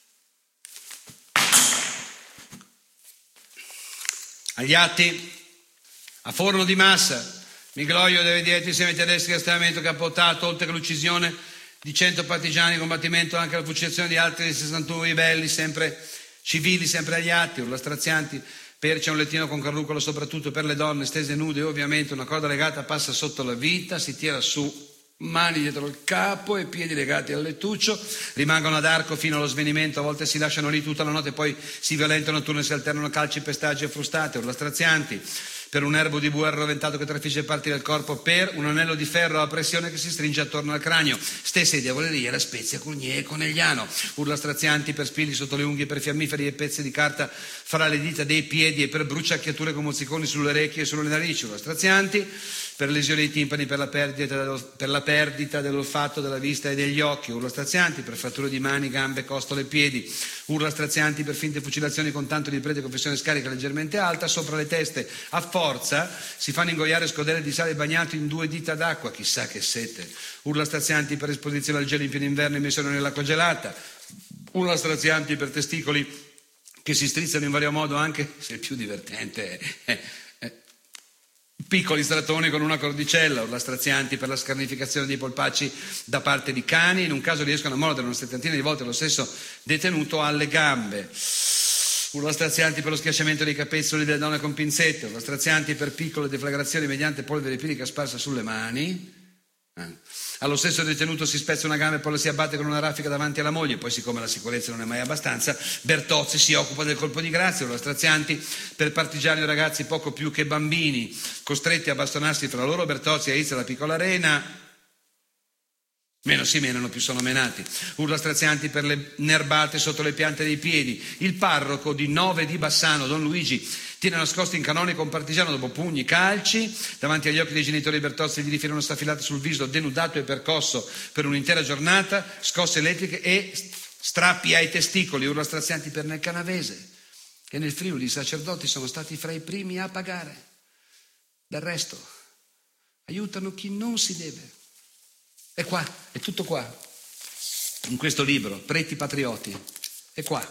Agli atti, a forno di massa, Migloio deve diretto insieme ai tedeschi all'esternamento che ha portato, oltre che l'uccisione di cento partigiani, combattimento anche la fucilazione di altri sessantuno ribelli, sempre civili, sempre agli atti, urla strazianti, perce un lettino con carrucolo soprattutto per le donne, stese nude, ovviamente una corda legata passa sotto la vita, si tira su, mani dietro il capo e piedi legati al lettuccio, rimangono ad arco fino allo svenimento, a volte si lasciano lì tutta la notte, poi si violentano a turno e si alternano calci, pestaggi e frustate, urla strazianti, per un erbo di bue arroventato che trafigge parti del corpo, per un anello di ferro a pressione che si stringe attorno al cranio, stesse diavolerie, La Spezia, Curnier e Conegliano, urla strazianti per spilli sotto le unghie, per fiammiferi e pezzi di carta fra le dita dei piedi e per bruciacchiature con mozziconi sulle orecchie e sulle narici, urla strazianti per lesioni ai timpani, per la perdita, per la perdita dell'olfatto, della vista e degli occhi, urla strazianti per fratture di mani, gambe, costole e piedi, urla strazianti per finte fucilazioni con tanto di prete con pressione scarica leggermente alta, sopra le teste a forza si fanno ingoiare scodelle di sale bagnato in due dita d'acqua, chissà che sete, urla strazianti per esposizione al gelo in pieno inverno immersione nell'acqua gelata, urla strazianti per testicoli che si strizzano in vario modo, anche se il più divertente è piccoli stratoni con una cordicella, urla strazianti per la scarnificazione dei polpacci da parte di cani, in un caso riescono a mordere una settantina di volte lo stesso detenuto alle gambe. urla strazianti per lo schiacciamento dei capezzoli delle donne con pinzette, urla strazianti per piccole deflagrazioni mediante polvere pirica sparsa sulle mani. Eh. Allo stesso detenuto si spezza una gamba e poi lo si abbatte con una raffica davanti alla moglie. Poi, siccome la sicurezza non è mai abbastanza, Bertozzi si occupa del colpo di grazia, urla strazianti per partigiani o ragazzi poco più che bambini costretti a bastonarsi fra loro. Bertozzi aizza la piccola rena. Meno si menano, più sono menati. Urla strazianti per le nerbate sotto le piante dei piedi. Il parroco di Nove di Bassano, Don Luigi, tiene nascosto in canonico un partigiano dopo pugni, calci. Davanti agli occhi dei genitori di Bertozzi gli rifiera una staffilata sul viso, denudato e percosso per un'intera giornata, scosse elettriche e strappi ai testicoli. Urla strazianti per nel Canavese, che nel Friuli i sacerdoti sono stati fra i primi a pagare. Del resto, aiutano chi non si deve. È qua, è tutto qua, in questo libro, Preti Patrioti, è qua,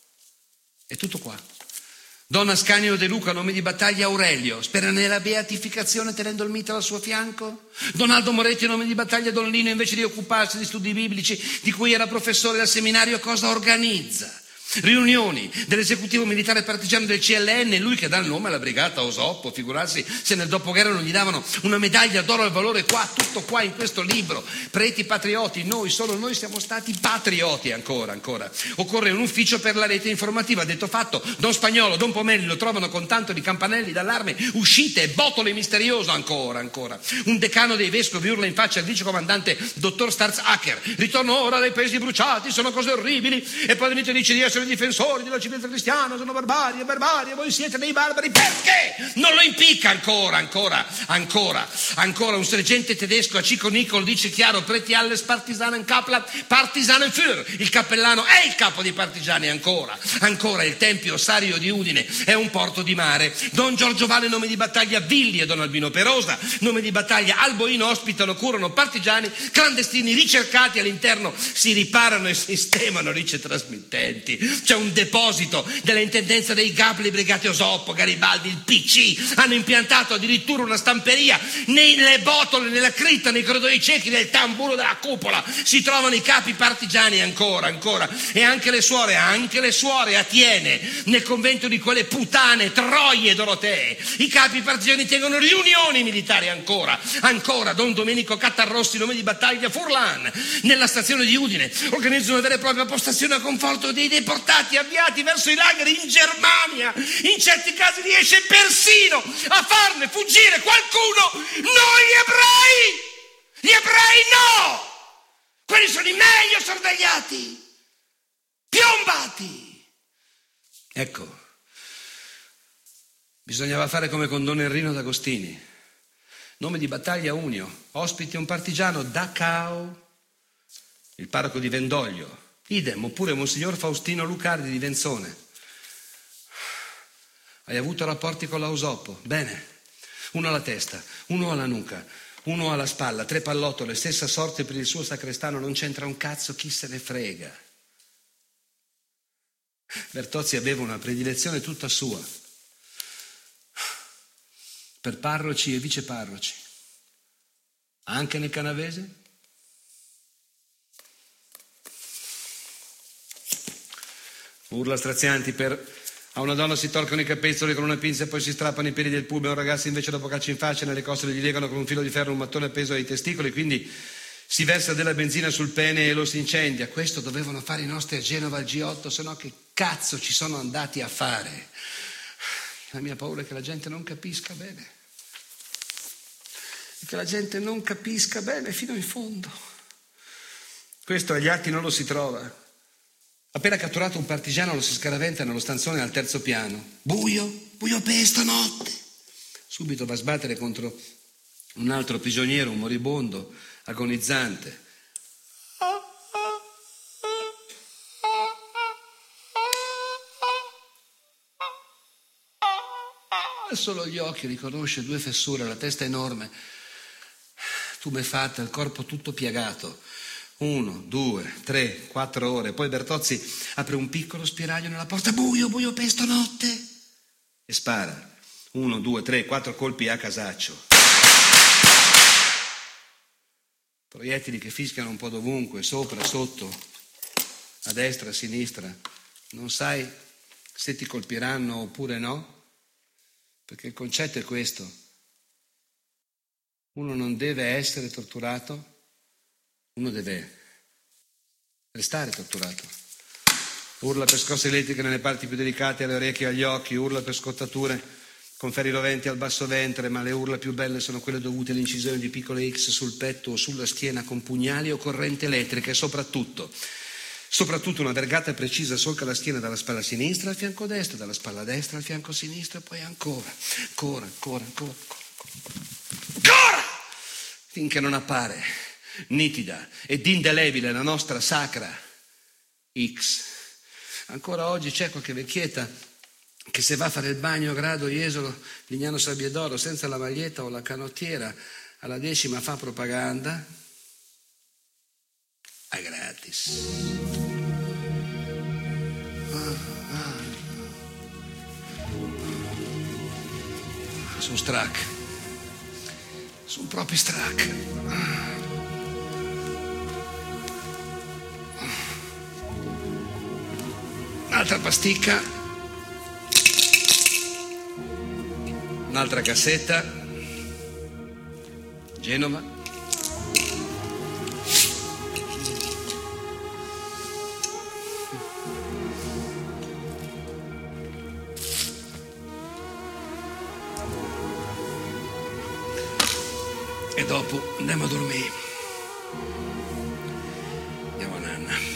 è tutto qua. Don Ascanio De Luca, nome di battaglia Aurelio, spera nella beatificazione tenendo il mito al suo fianco. Don Aldo Moretti, nome di battaglia Don Lino, invece di occuparsi di studi biblici di cui era professore al seminario, cosa organizza? Riunioni dell'esecutivo militare partigiano del C L N, lui che dà il nome alla brigata Osoppo, figurarsi se nel dopoguerra non gli davano una medaglia d'oro al valore. Qua, tutto qua in questo libro, Preti Patrioti, noi, solo noi siamo stati patrioti ancora, ancora. Occorre un ufficio per la rete informativa, detto fatto, Don Spagnolo, Don Pomelli lo trovano con tanto di campanelli d'allarme, uscite, botole misterioso, ancora, ancora. Un decano dei vescovi urla in faccia al vicecomandante dottor Starzacker, ritorno ora dai paesi bruciati, sono cose orribili, e poi venite e dice di essere difensori della civiltà cristiana, sono barbarie, barbarie, voi siete dei barbari, perché? Non lo impicca ancora, ancora, ancora, ancora. Un sergente tedesco a Cico Nicol dice chiaro, Preti alles Partisanenkaplan, Partisanenführer, il cappellano è il capo dei partigiani, ancora, ancora. Il tempio ossario di Udine è un porto di mare. Don Giorgio Vale, nome di battaglia Villi, e Don Albino Perosa, nome di battaglia Alboino, ospitano, curano partigiani clandestini ricercati all'interno, si riparano e sistemano rice trasmittenti. C'è un deposito della intendenza dei G A P, le brigate Osoppo, Garibaldi, il P C, hanno impiantato addirittura una stamperia nelle botole, nella cripta, nei corridoi ciechi del tamburo della cupola si trovano i capi partigiani, ancora, ancora. E anche le suore, anche le suore a Tiene, nel convento di quelle putane Troie Dorotee, i capi partigiani tengono riunioni militari, ancora, ancora. Don Domenico Cattarrossi, nome di battaglia Furlan, nella stazione di Udine organizza una vera e propria postazione a conforto dei deportati avviati verso i lager in Germania. In certi casi riesce persino a farne fuggire qualcuno. Noi ebrei, gli ebrei no, quelli sono i meglio sorvegliati, piombati. Ecco, bisognava fare come con Don Enrino D'Agostini, nome di battaglia Unio, ospiti un partigiano Dachau, il parroco di Vendoglio, idem, oppure Monsignor Faustino Lucardi di Venzone. Hai avuto rapporti con la Osoppo? Bene. Uno alla testa, uno alla nuca, uno alla spalla, tre pallottole, stessa sorte per il suo sacrestano, non c'entra un cazzo, chi se ne frega. Bertozzi aveva una predilezione tutta sua per parroci e viceparroci, anche nel Canavese. Urla strazianti per a una donna si toccano i capezzoli con una pinza e poi si strappano i peli del pube, a un ragazzo invece dopo calci in faccia nelle costole gli legano con un filo di ferro un mattone appeso ai testicoli, quindi si versa della benzina sul pene e lo si incendia. Questo dovevano fare i nostri a Genova al G otto, se no che cazzo ci sono andati a fare? La mia paura è che la gente non capisca bene, e che la gente non capisca bene fino in fondo. Questo agli atti non lo si trova. Appena catturato un partigiano lo si scaraventa nello stanzone al terzo piano. Buio, buio per stanotte. Subito va a sbattere contro un altro prigioniero, un moribondo, agonizzante. Solo gli occhi riconosce due fessure, la testa enorme, tumefatta, il corpo tutto piagato. Uno, due, tre, quattro ore. Poi Bertozzi apre un piccolo spiraglio nella porta. Buio, buio per stanotte. E spara. Uno, due, tre, quattro colpi a casaccio. Proiettili che fischiano un po' dovunque, sopra, sotto, a destra, a sinistra. Non sai se ti colpiranno oppure no, perché il concetto è questo: uno non deve essere torturato, uno deve restare torturato. Urla per scosse elettriche nelle parti più delicate, alle orecchie e agli occhi, urla per scottature con ferri roventi al basso ventre, ma le urla più belle sono quelle dovute all'incisione di piccole X sul petto o sulla schiena con pugnali o correnti elettriche, e soprattutto, soprattutto una vergata precisa solca la schiena dalla spalla sinistra al fianco destro, dalla spalla destra al fianco sinistro e poi ancora, ancora, ancora, ancora, ancora, ancora, finché non appare nitida ed indelebile la nostra sacra X. Ancora oggi c'è qualche vecchietta che se va a fare il bagno a Grado, Jesolo, Lignano Sabbiadoro senza la maglietta o la canottiera alla decima fa propaganda a gratis. Ah, ah. Sono strac, sono proprio strac. Un'altra pasticca. Un'altra cassetta, Genova. E dopo andiamo a dormire. Andiamo a nanna.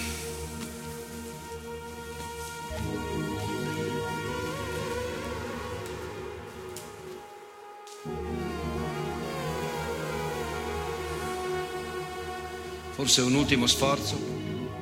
Forse un ultimo sforzo.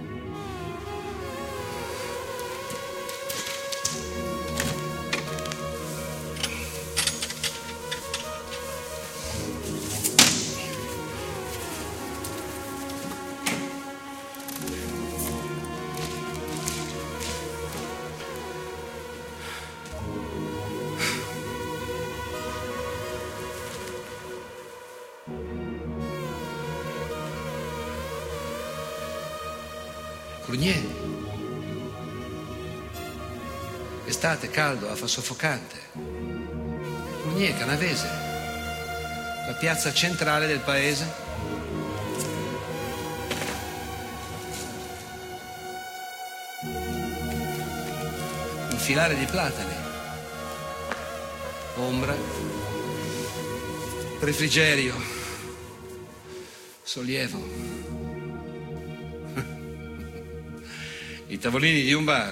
Crugnier. Estate, caldo, afa soffocante. Crugnier, Canavese. La piazza centrale del paese. Un filare di platani. Ombra. Refrigerio. Sollievo. I tavolini di un bar.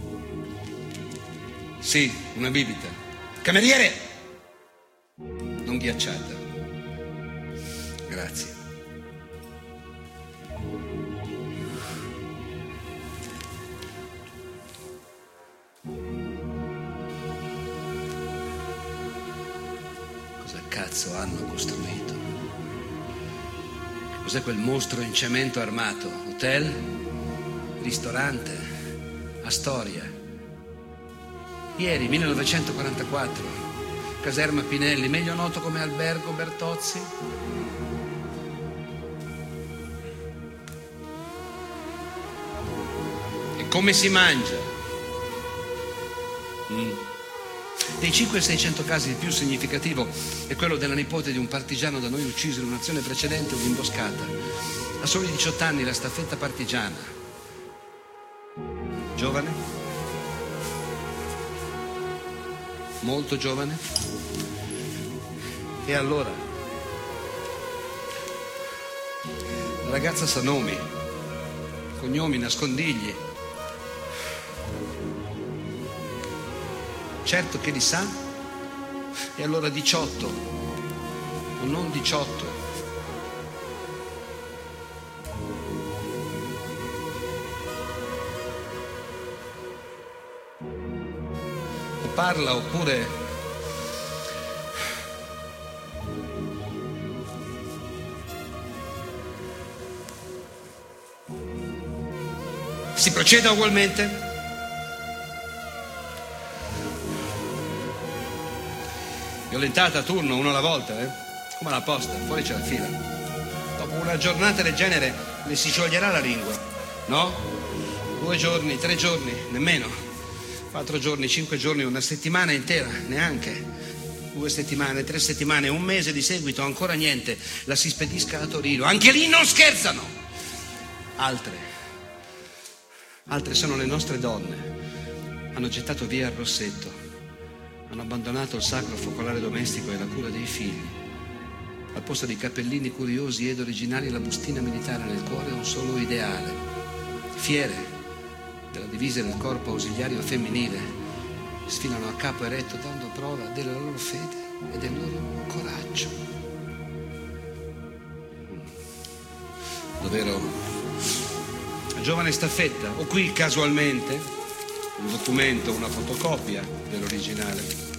Sì, una bibita. Cameriere! Non ghiacciata. Grazie. Cosa cazzo hanno costruito? Cos'è quel mostro in cemento armato? Hotel? Ristorante, Astoria. Ieri, millenovecentoquarantaquattro, caserma Pinelli, meglio noto come albergo Bertozzi. E come si mangia? Mm. Dei cinquecento seicento casi il più significativo è quello della nipote di un partigiano da noi ucciso in un'azione precedente o un'imboscata. A soli diciotto anni la staffetta partigiana. Giovane, molto giovane. E allora? La ragazza sa nomi, cognomi, nascondigli. Certo che li sa. E allora diciotto, o non diciotto. Parla oppure si proceda ugualmente? Violentata a turno, uno alla volta, eh? Come alla posta, fuori c'è la fila. Dopo una giornata del genere le si scioglierà la lingua, no? Due giorni, tre giorni, nemmeno. Quattro giorni, cinque giorni, una settimana intera, neanche. Due settimane, tre settimane, un mese di seguito, ancora niente. La si spedisca a Torino. Anche lì non scherzano. Altre, altre sono le nostre donne. Hanno gettato via il rossetto. Hanno abbandonato il sacro focolare domestico e la cura dei figli. Al posto dei cappellini curiosi ed originali, la bustina militare nel cuore è un solo ideale. Fiere della divisa del corpo ausiliario femminile sfilano a capo eretto dando prova della loro fede e del loro coraggio. Dov'ero? La giovane staffetta, o qui casualmente un documento, una fotocopia dell'originale.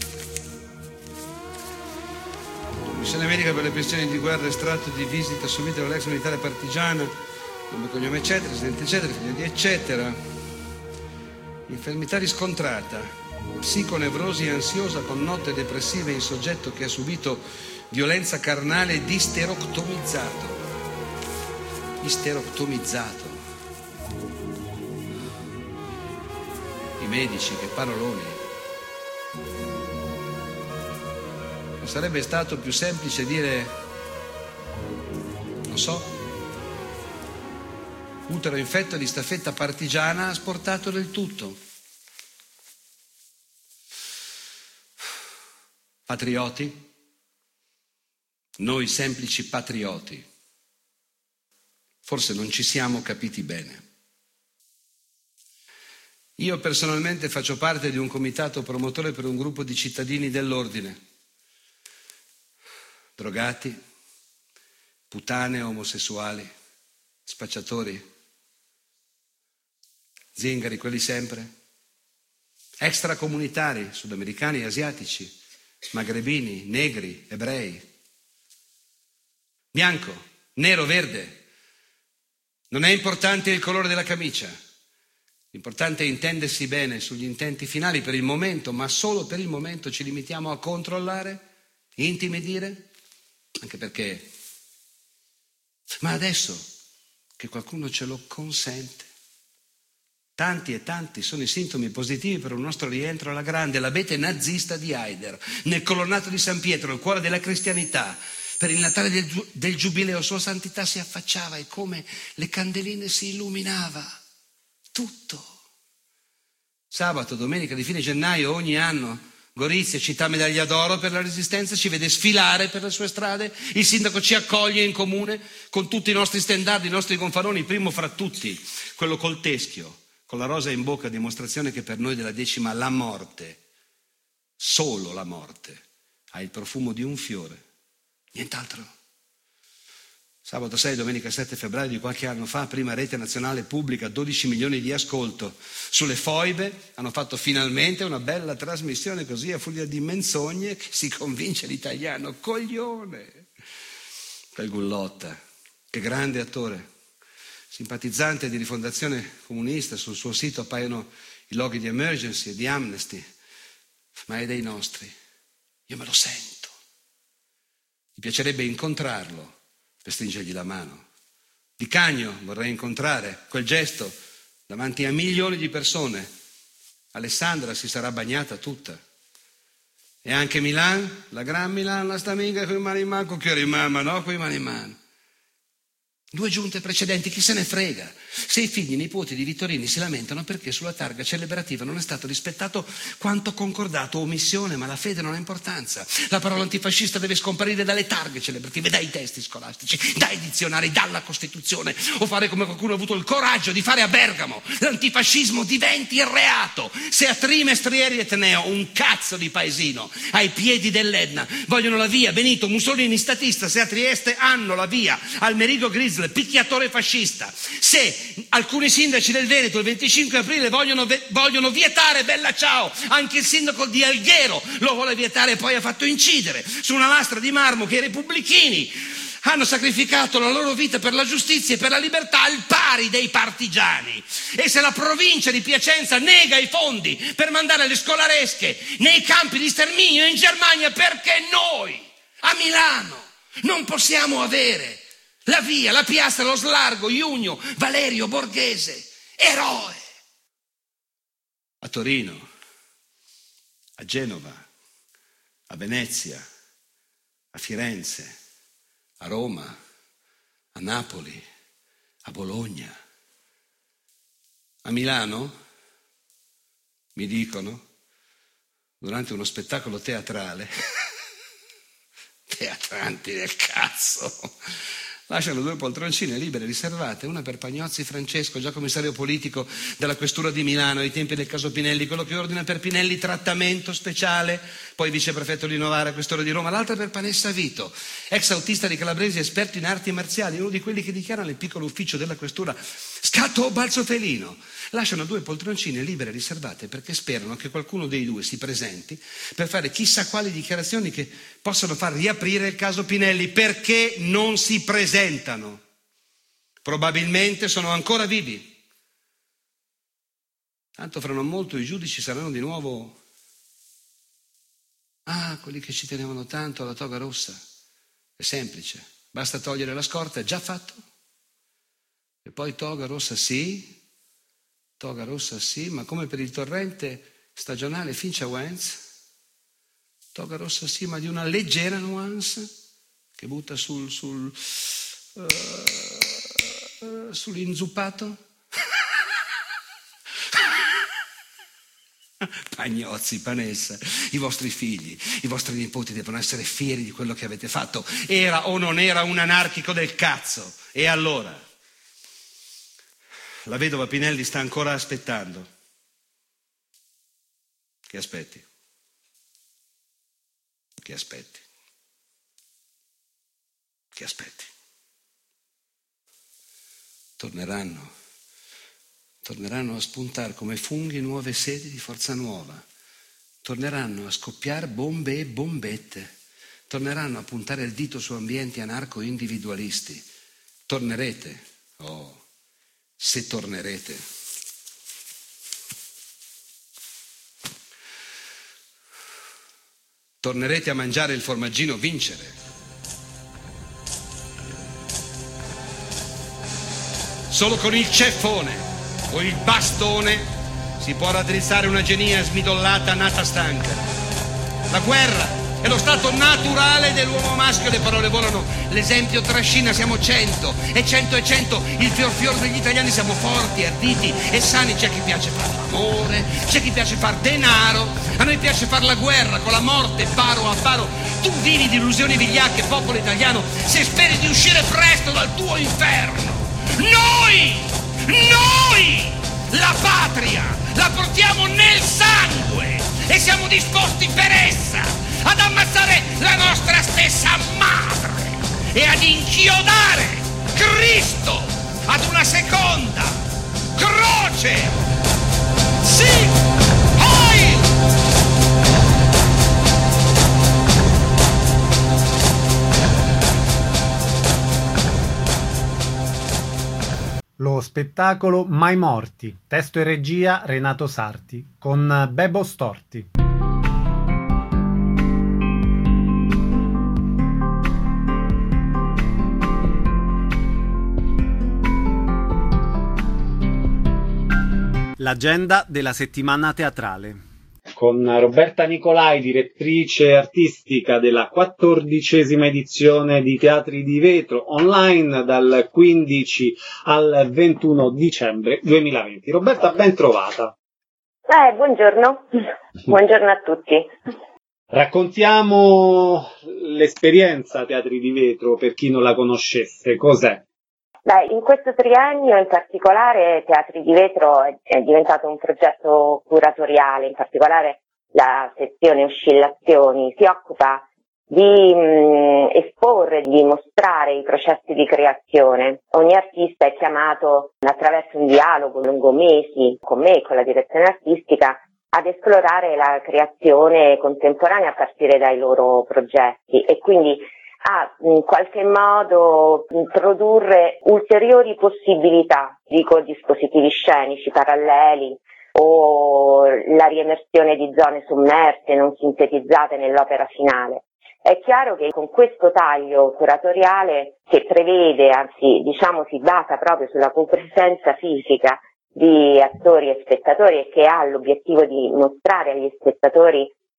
Missione medica per le questioni di guerra, estratto di visita subita dall'ex militare partigiana, nome, cognome, eccetera, residente, eccetera, figlio di, eccetera. Infermità riscontrata, psiconevrosi ansiosa con note depressive in soggetto che ha subito violenza carnale ed isteroctomizzato. Isteroctomizzato. I medici, che paroloni. Non sarebbe stato più semplice dire, non so, utero infetto di staffetta partigiana asportato del tutto. Patrioti? Noi semplici patrioti. Forse non ci siamo capiti bene. Io personalmente faccio parte di un comitato promotore per un gruppo di cittadini dell'ordine. Drogati, puttane, omosessuali, spacciatori, zingari, quelli sempre, extracomunitari, sudamericani, asiatici, magrebini, negri, ebrei, bianco, nero, verde. Non è importante il colore della camicia, l'importante è intendersi bene sugli intenti finali per il momento, ma solo per il momento ci limitiamo a controllare, intimidire, anche perché, ma adesso che qualcuno ce lo consente. Tanti e tanti sono i sintomi positivi per un nostro rientro alla grande, l'abete nazista di Haider, nel colonnato di San Pietro, il cuore della cristianità. Per il Natale del, giu- del Giubileo Sua Santità si affacciava e come le candeline si illuminava. Tutto. Sabato, domenica di fine gennaio, ogni anno, Gorizia, città medaglia d'oro per la Resistenza, ci vede sfilare per le sue strade. Il sindaco ci accoglie in comune con tutti i nostri stendardi, i nostri gonfaroni, primo fra tutti, quello col teschio, con la rosa in bocca, dimostrazione che per noi della decima la morte, solo la morte, ha il profumo di un fiore, nient'altro. Sabato sei, domenica sette febbraio di qualche anno fa, prima rete nazionale pubblica, dodici milioni di ascolto. Sulle foibe hanno fatto finalmente una bella trasmissione così a furia di menzogne che si convince l'italiano, coglione. Quel Gullotta, che grande attore. Simpatizzante di Rifondazione Comunista, sul suo sito appaiono i loghi di Emergency e di Amnesty, ma è dei nostri. Io me lo sento. Mi piacerebbe incontrarlo per stringergli la mano. Di Cagno vorrei incontrare, quel gesto davanti a milioni di persone. Alessandra si sarà bagnata tutta. E anche Milan, la gran Milan, la sta mica con i mani in mano, con chi mamma, no? Con i mani in mano. Due giunte precedenti, chi se ne frega? Se i figli e i nipoti di Vittorini si lamentano perché sulla targa celebrativa non è stato rispettato quanto concordato, omissione, ma la fede non ha importanza. La parola antifascista deve scomparire dalle targhe celebrative, dai testi scolastici, dai dizionari, dalla Costituzione, o fare come qualcuno ha avuto il coraggio di fare a Bergamo. L'antifascismo diventi il reato. Se a Trimestri eri etneo, un cazzo di paesino, ai piedi dell'Etna, vogliono la via, Benito Mussolini statista, se a Trieste hanno la via, Almerigo Grisle, picchiatore fascista. Se alcuni sindaci del Veneto il venticinque aprile vogliono, vogliono vietare Bella Ciao, anche il sindaco di Alghero lo vuole vietare e poi ha fatto incidere su una lastra di marmo che i repubblichini hanno sacrificato la loro vita per la giustizia e per la libertà al pari dei partigiani. E se la provincia di Piacenza nega i fondi per mandare le scolaresche nei campi di sterminio in Germania, perché noi a Milano non possiamo avere la via, la piazza, lo slargo, Junio, Valerio Borghese, eroe. A Torino, a Genova, a Venezia, a Firenze, a Roma, a Napoli, a Bologna, a Milano, mi dicono, durante uno spettacolo teatrale, teatranti del cazzo, lasciano due poltroncine libere, riservate, una per Pagnozzi Francesco, già commissario politico della questura di Milano ai tempi del caso Pinelli, quello che ordina per Pinelli trattamento speciale, poi viceprefetto di Novara, questore di Roma, l'altra per Panessa Vito, ex autista di Calabresi, esperto in arti marziali, uno di quelli che dichiarano il piccolo ufficio della questura scatto o balzo felino. Lasciano due poltroncine libere riservate perché sperano che qualcuno dei due si presenti per fare chissà quali dichiarazioni che possano far riaprire il caso Pinelli. Perché non si presentano? Probabilmente sono ancora vivi. Tanto fra non molto i giudici saranno di nuovo, ah, quelli che ci tenevano tanto alla toga rossa. È semplice, basta togliere la scorta, è già fatto. E poi toga rossa sì, toga rossa sì, ma come per il torrente stagionale Fincha Wentz, toga rossa sì, ma di una leggera nuance che butta sul, sul uh, uh, sull'inzuppato. Pagnozzi, Panessa, i vostri figli, i vostri nipoti devono essere fieri di quello che avete fatto. Era o non era un anarchico del cazzo? E allora? La vedova Pinelli sta ancora aspettando. Che aspetti? Che aspetti? Che aspetti? Torneranno. Torneranno a spuntare come funghi nuove sedi di Forza Nuova. Torneranno a scoppiare bombe e bombette. Torneranno a puntare il dito su ambienti anarco-individualisti. Tornerete. Oh. Se tornerete. Tornerete a mangiare il formaggino Vincere. Solo con il ceffone o il bastone si può raddrizzare una genia smidollata nata stanca. La guerra è lo stato naturale dell'uomo maschio, le parole volano, l'esempio trascina, siamo cento, e cento e cento, il fior fior degli italiani, siamo forti, arditi e sani, c'è chi piace far l'amore, c'è chi piace far denaro, a noi piace far la guerra, con la morte, paro a paro, tu vivi di illusioni vigliacche, popolo italiano, se speri di uscire presto dal tuo inferno, noi, noi, la patria, la portiamo nel sangue e siamo disposti per essa ad ammazzare la nostra stessa madre e ad inchiodare Cristo ad una seconda croce. Sì, poi! Lo spettacolo Mai Morti, testo e regia Renato Sarti, con Bebo Storti. L'agenda della settimana teatrale. Con Roberta Nicolai, direttrice artistica della quattordicesima edizione di Teatri di Vetro, online dal quindici al ventuno dicembre duemilaventi. Roberta, ben trovata. Eh, buongiorno. Buongiorno a tutti. Raccontiamo l'esperienza Teatri di Vetro per chi non la conoscesse. Cos'è? Beh, in questo triennio in particolare Teatri di Vetro è, è diventato un progetto curatoriale, in particolare la sezione Oscillazioni si occupa di mh, esporre, di mostrare i processi di creazione. Ogni artista è chiamato attraverso un dialogo lungo mesi con me e con la direzione artistica ad esplorare la creazione contemporanea a partire dai loro progetti e quindi a in qualche modo produrre ulteriori possibilità, dico dispositivi scenici paralleli o la riemersione di zone sommerse non sintetizzate nell'opera finale. È chiaro che con questo taglio curatoriale che prevede, anzi diciamo si basa proprio sulla copresenza fisica di attori e spettatori e che ha l'obiettivo di mostrare agli spettatori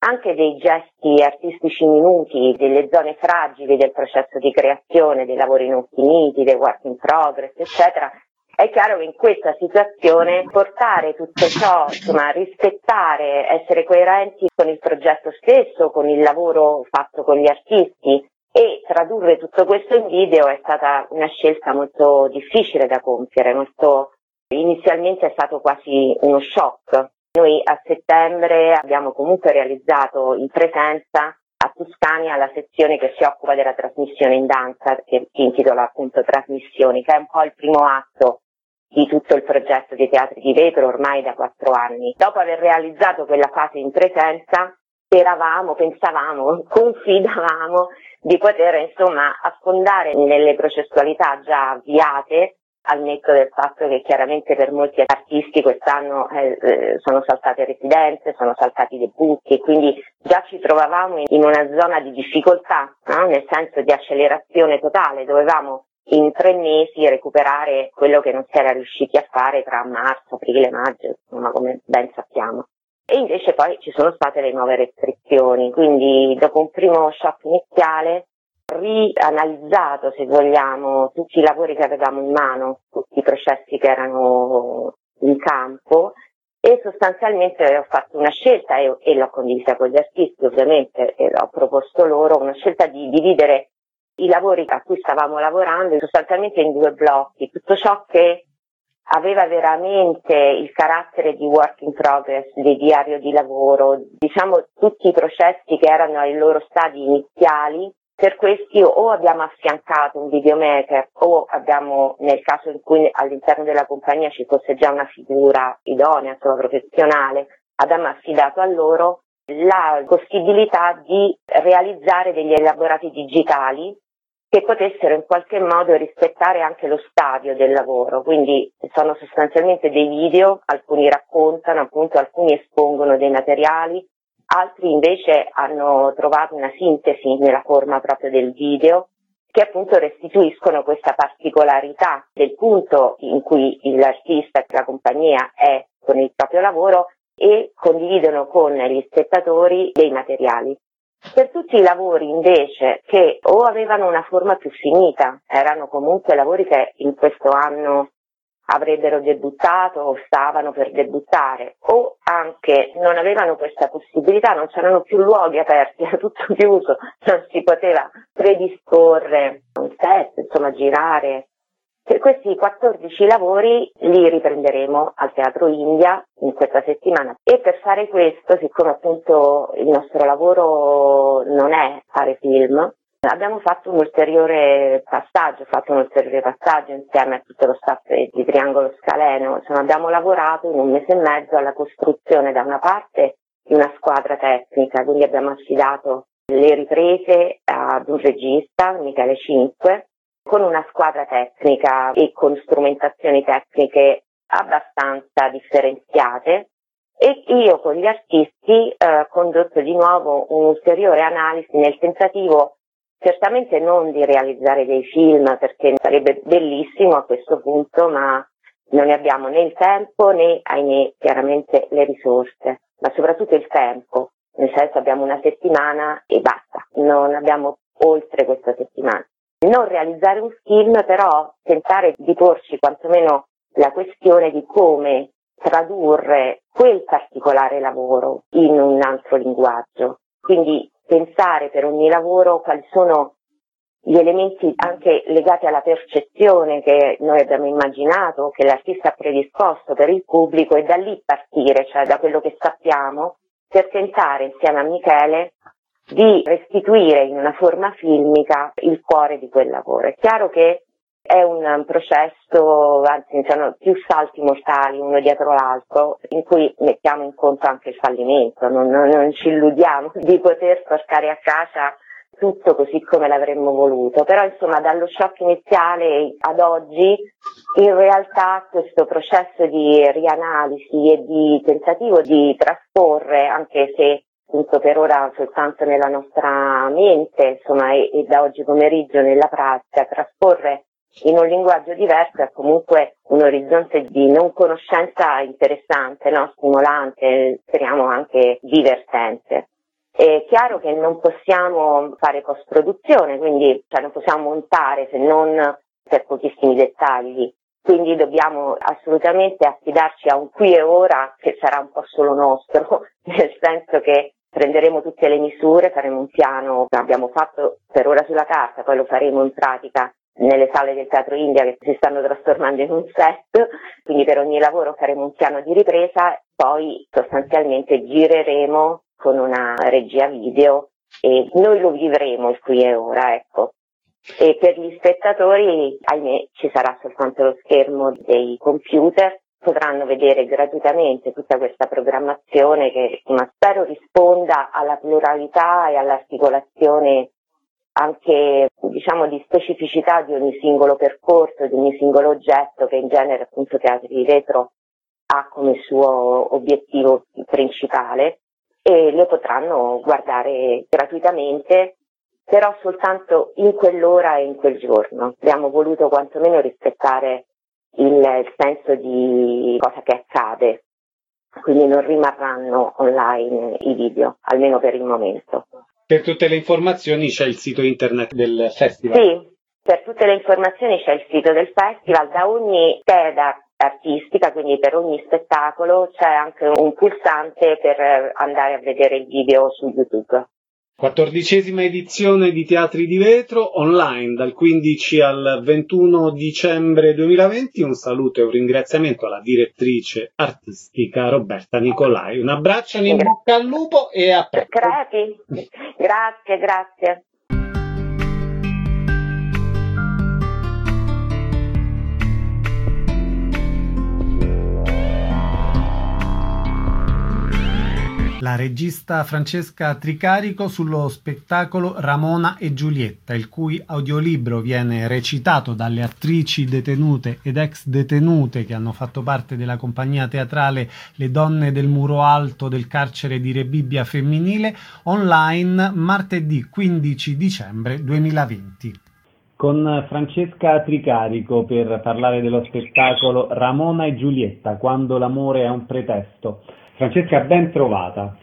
anche dei gesti artistici minuti, delle zone fragili del processo di creazione, dei lavori non finiti, dei work in progress, eccetera. È chiaro che in questa situazione portare tutto ciò, insomma, rispettare, essere coerenti con il progetto stesso, con il lavoro fatto con gli artisti e tradurre tutto questo in video è stata una scelta molto difficile da compiere, molto, inizialmente è stato quasi uno shock. Noi a settembre abbiamo comunque realizzato in presenza a Tuscania la sezione che si occupa della trasmissione in danza, che si intitola appunto Trasmissioni, che è un po' il primo atto di tutto il progetto dei Teatri di Vetro ormai da quattro anni. Dopo aver realizzato quella fase in presenza, speravamo, pensavamo, confidavamo di poter insomma affondare nelle processualità già avviate, al netto del fatto che chiaramente per molti artisti quest'anno eh, eh, sono saltate residenze, sono saltati debutti e quindi già ci trovavamo in una zona di difficoltà, no? Nel senso di accelerazione totale, dovevamo in tre mesi recuperare quello che non si era riusciti a fare tra marzo, aprile, maggio, insomma, come ben sappiamo. E invece poi ci sono state le nuove restrizioni, quindi dopo un primo shock iniziale, rianalizzato, se vogliamo, tutti i lavori che avevamo in mano, tutti i processi che erano in campo, e sostanzialmente ho fatto una scelta e, e l'ho condivisa con gli artisti ovviamente, e l'ho proposto loro, una scelta di dividere i lavori a cui stavamo lavorando sostanzialmente in due blocchi, tutto ciò che aveva veramente il carattere di work in progress, di diario di lavoro, diciamo tutti i processi che erano ai loro stadi iniziali. Per questi o abbiamo affiancato un videomaker o abbiamo, nel caso in cui all'interno della compagnia ci fosse già una figura idonea, insomma professionale, abbiamo affidato a loro la possibilità di realizzare degli elaborati digitali che potessero in qualche modo rispettare anche lo stadio del lavoro. Quindi sono sostanzialmente dei video, alcuni raccontano, appunto alcuni espongono dei materiali, altri invece hanno trovato una sintesi nella forma proprio del video che appunto restituiscono questa particolarità del punto in cui l'artista e la compagnia è con il proprio lavoro e condividono con gli spettatori dei materiali. Per tutti i lavori invece che o avevano una forma più finita, erano comunque lavori che in questo anno avrebbero debuttato o stavano per debuttare, o anche non avevano questa possibilità, non c'erano più luoghi aperti, era tutto chiuso, non si poteva predisporre un set, insomma girare. Per questi quattordici lavori li riprenderemo al Teatro India in questa settimana e per fare questo, siccome appunto il nostro lavoro non è fare film, abbiamo fatto un ulteriore passaggio, fatto un ulteriore passaggio insieme a tutto lo staff di Triangolo Scaleno. Insomma, abbiamo lavorato in un mese e mezzo alla costruzione da una parte di una squadra tecnica, quindi abbiamo affidato le riprese ad un regista, Michele Cinque, con una squadra tecnica e con strumentazioni tecniche abbastanza differenziate, e io con gli artisti ho eh, condotto di nuovo un'ulteriore analisi nel tentativo certamente non di realizzare dei film, perché sarebbe bellissimo a questo punto, ma non ne abbiamo né il tempo né, ahimè, chiaramente le risorse, ma soprattutto il tempo, nel senso abbiamo una settimana e basta, non abbiamo oltre questa settimana. Non realizzare un film, però tentare di porci quantomeno la questione di come tradurre quel particolare lavoro in un altro linguaggio. Quindi pensare per ogni lavoro quali sono gli elementi anche legati alla percezione che noi abbiamo immaginato, che l'artista ha predisposto per il pubblico, e da lì partire, cioè da quello che sappiamo, per tentare insieme a Michele di restituire in una forma filmica il cuore di quel lavoro. È chiaro che è un processo, anzi sono più salti mortali uno dietro l'altro, in cui mettiamo in conto anche il fallimento, non, non, non ci illudiamo di poter portare a casa tutto così come l'avremmo voluto, però insomma dallo shock iniziale ad oggi in realtà questo processo di rianalisi e di tentativo di trasporre, anche se appunto per ora soltanto nella nostra mente, insomma, e, e da oggi pomeriggio nella pratica, trasporre in un linguaggio diverso è comunque un orizzonte di non conoscenza interessante, no? Stimolante, speriamo anche divertente. È chiaro che non possiamo fare post-produzione, quindi cioè, non possiamo montare se non per pochissimi dettagli, quindi dobbiamo assolutamente affidarci a un qui e ora che sarà un po' solo nostro, nel senso che prenderemo tutte le misure, faremo un piano che abbiamo fatto per ora sulla carta, poi lo faremo in pratica nelle sale del Teatro India che si stanno trasformando in un set, quindi per ogni lavoro faremo un piano di ripresa, poi sostanzialmente gireremo con una regia video e noi lo vivremo il qui e ora, ecco. E per gli spettatori, ahimè, ci sarà soltanto lo schermo dei computer, potranno vedere gratuitamente tutta questa programmazione che ma spero risponda alla pluralità e all'articolazione anche, diciamo, di specificità di ogni singolo percorso, di ogni singolo oggetto che in genere appunto Teatri di Vetro ha come suo obiettivo principale, e lo potranno guardare gratuitamente, però soltanto in quell'ora e in quel giorno. Abbiamo voluto quantomeno rispettare il, il senso di cosa che accade, quindi non rimarranno online i video, almeno per il momento. Per tutte le informazioni c'è il sito internet del festival? Sì, per tutte le informazioni c'è il sito del festival, da ogni scheda artistica, quindi per ogni spettacolo c'è anche un pulsante per andare a vedere il video su YouTube. Quattordicesima edizione di Teatri di Vetro, online dal quindici al ventuno dicembre duemilaventi. Un saluto e un ringraziamento alla direttrice artistica Roberta Nicolai. Un abbraccio, in bocca al lupo e a presto. Crepi. Grazie, grazie. La regista Francesca Tricarico sullo spettacolo Ramona e Giulietta, il cui audiolibro viene recitato dalle attrici detenute ed ex detenute che hanno fatto parte della compagnia teatrale Le Donne del Muro Alto del carcere di Rebibbia femminile, online martedì quindici dicembre duemilaventi. Con Francesca Tricarico per parlare dello spettacolo Ramona e Giulietta, quando l'amore è un pretesto. Francesca, ben trovata.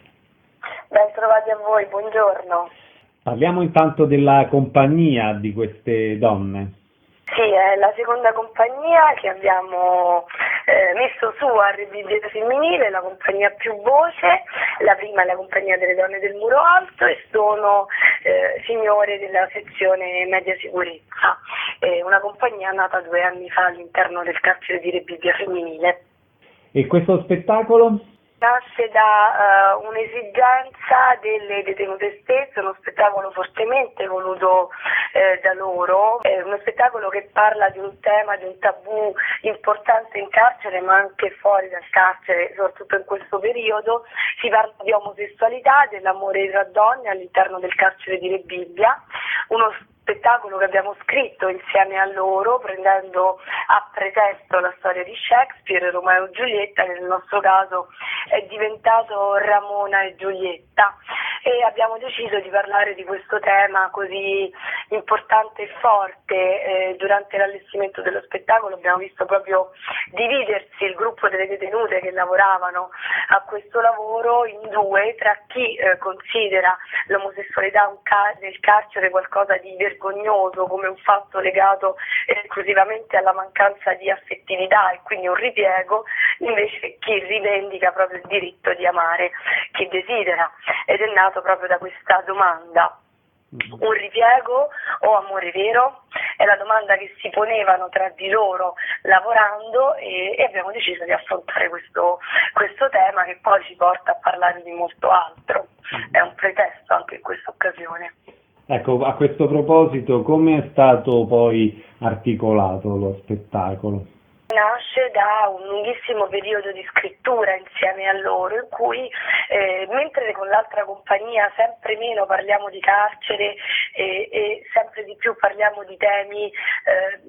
Ben trovati a voi, buongiorno. Parliamo intanto della compagnia di queste donne. Sì, è la seconda compagnia che abbiamo eh, messo su a Rebibbia femminile, la compagnia più voce. La prima è la compagnia delle Donne del Muro Alto e sono eh, signore della sezione media sicurezza, eh, una compagnia nata due anni fa all'interno del carcere di Rebibbia femminile. E questo spettacolo? Nasce da uh, un'esigenza delle detenute stesse, uno spettacolo fortemente voluto eh, da loro, è uno spettacolo che parla di un tema, di un tabù importante in carcere ma anche fuori dal carcere, soprattutto in questo periodo. Si parla di omosessualità, dell'amore tra donne all'interno del carcere di Rebibbia, uno spettacolo che abbiamo scritto insieme a loro prendendo a pretesto la storia di Shakespeare, Romeo e Giulietta, che nel nostro caso è diventato Ramona e Giulietta, e abbiamo deciso di parlare di questo tema così importante e forte. Eh, durante l'allestimento dello spettacolo abbiamo visto proprio dividersi il gruppo delle detenute che lavoravano a questo lavoro in due, tra chi eh, considera l'omosessualità un car- nel carcere qualcosa di vergognoso, come un fatto legato esclusivamente alla mancanza di affettività e quindi un ripiego, invece chi rivendica proprio il diritto di amare chi desidera, ed è nato proprio da questa domanda: un ripiego o amore vero? È la domanda che si ponevano tra di loro lavorando, e, e abbiamo deciso di affrontare questo, questo tema che poi ci porta a parlare di molto altro. È un pretesto anche in questa occasione. Ecco, a questo proposito, come è stato poi articolato lo spettacolo? Nasce da un lunghissimo periodo di scrittura insieme a loro, in cui eh, mentre con l'altra compagnia sempre meno parliamo di carcere e, e sempre di più parliamo di temi eh,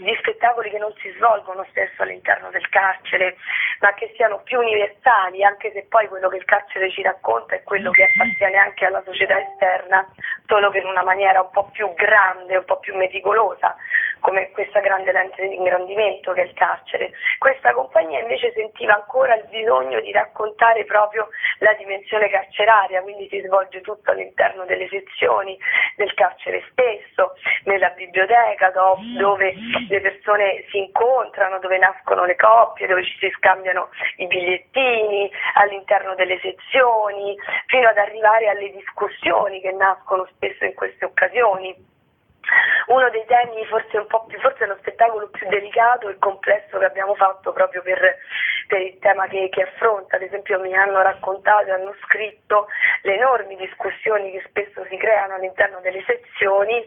di spettacoli che non si svolgono spesso all'interno del carcere, ma che siano più universali, anche se poi quello che il carcere ci racconta è quello che appartiene anche alla società esterna, solo che in una maniera un po' più grande, un po' più meticolosa, come questa grande lente di ingrandimento che è il carcere. Questa compagnia invece sentiva ancora il bisogno di raccontare proprio la dimensione carceraria, quindi si svolge tutto all'interno delle sezioni del carcere stesso, nella biblioteca dove le persone si incontrano, dove nascono le coppie, dove ci si scambiano i bigliettini, all'interno delle sezioni, fino ad arrivare alle discussioni che nascono spesso in queste occasioni. Uno dei temi forse un po' più, forse lo spettacolo più delicato e complesso che abbiamo fatto proprio per, per il tema che, che affronta. Ad esempio mi hanno raccontato e hanno scritto le enormi discussioni che spesso si creano all'interno delle sezioni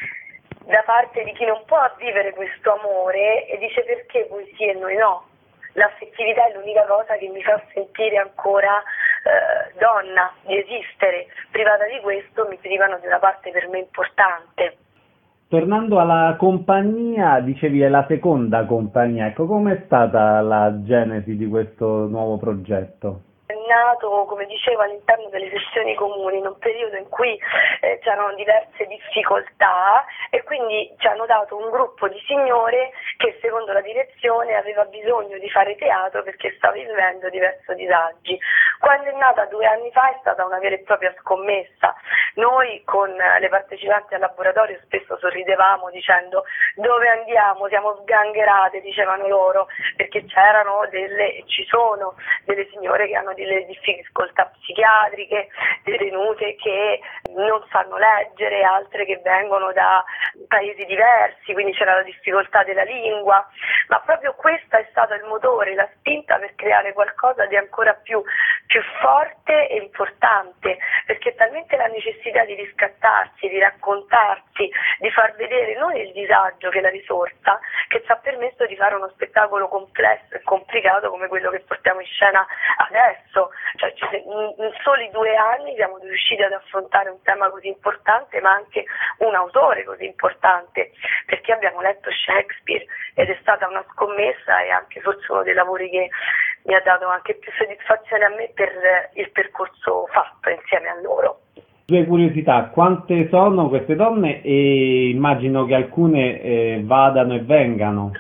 da parte di chi non può vivere questo amore e dice: perché voi sì e noi no? L'affettività è l'unica cosa che mi fa sentire ancora eh, donna, di esistere. Privata di questo mi privano di una parte per me importante. Tornando alla compagnia, dicevi è la seconda compagnia, ecco, com'è stata la genesi di questo nuovo progetto? È nato, come dicevo, all'interno delle sezioni comuni, in un periodo in cui eh, c'erano diverse difficoltà e quindi ci hanno dato un gruppo di signore che secondo la direzione aveva bisogno di fare teatro perché stava vivendo diversi disagi. Quando è nata due anni fa è stata una vera e propria scommessa. Noi con le partecipanti al laboratorio spesso sorridevamo dicendo: dove andiamo? Siamo sgangherate, dicevano loro, perché c'erano delle, e ci sono delle signore che hanno delle difficoltà psichiatriche, detenute che non sanno leggere, altre che vengono da paesi diversi, quindi c'era la difficoltà della lingua, ma proprio questo è stato il motore, la spinta per creare qualcosa di ancora più, più forte e importante, perché talmente la necessità di riscattarsi, di raccontarsi, di far vedere non il disagio che la risorsa, che ci ha permesso di fare uno spettacolo complesso e complicato come quello che portiamo in scena adesso. Cioè, in soli due anni siamo riusciti ad affrontare un tema così importante, ma anche un autore così importante, perché abbiamo letto Shakespeare ed è stata una scommessa e anche forse uno dei lavori che mi ha dato anche più soddisfazione a me per il percorso fatto insieme a loro. Due curiosità: quante sono queste donne e immagino che alcune eh, vadano e vengano?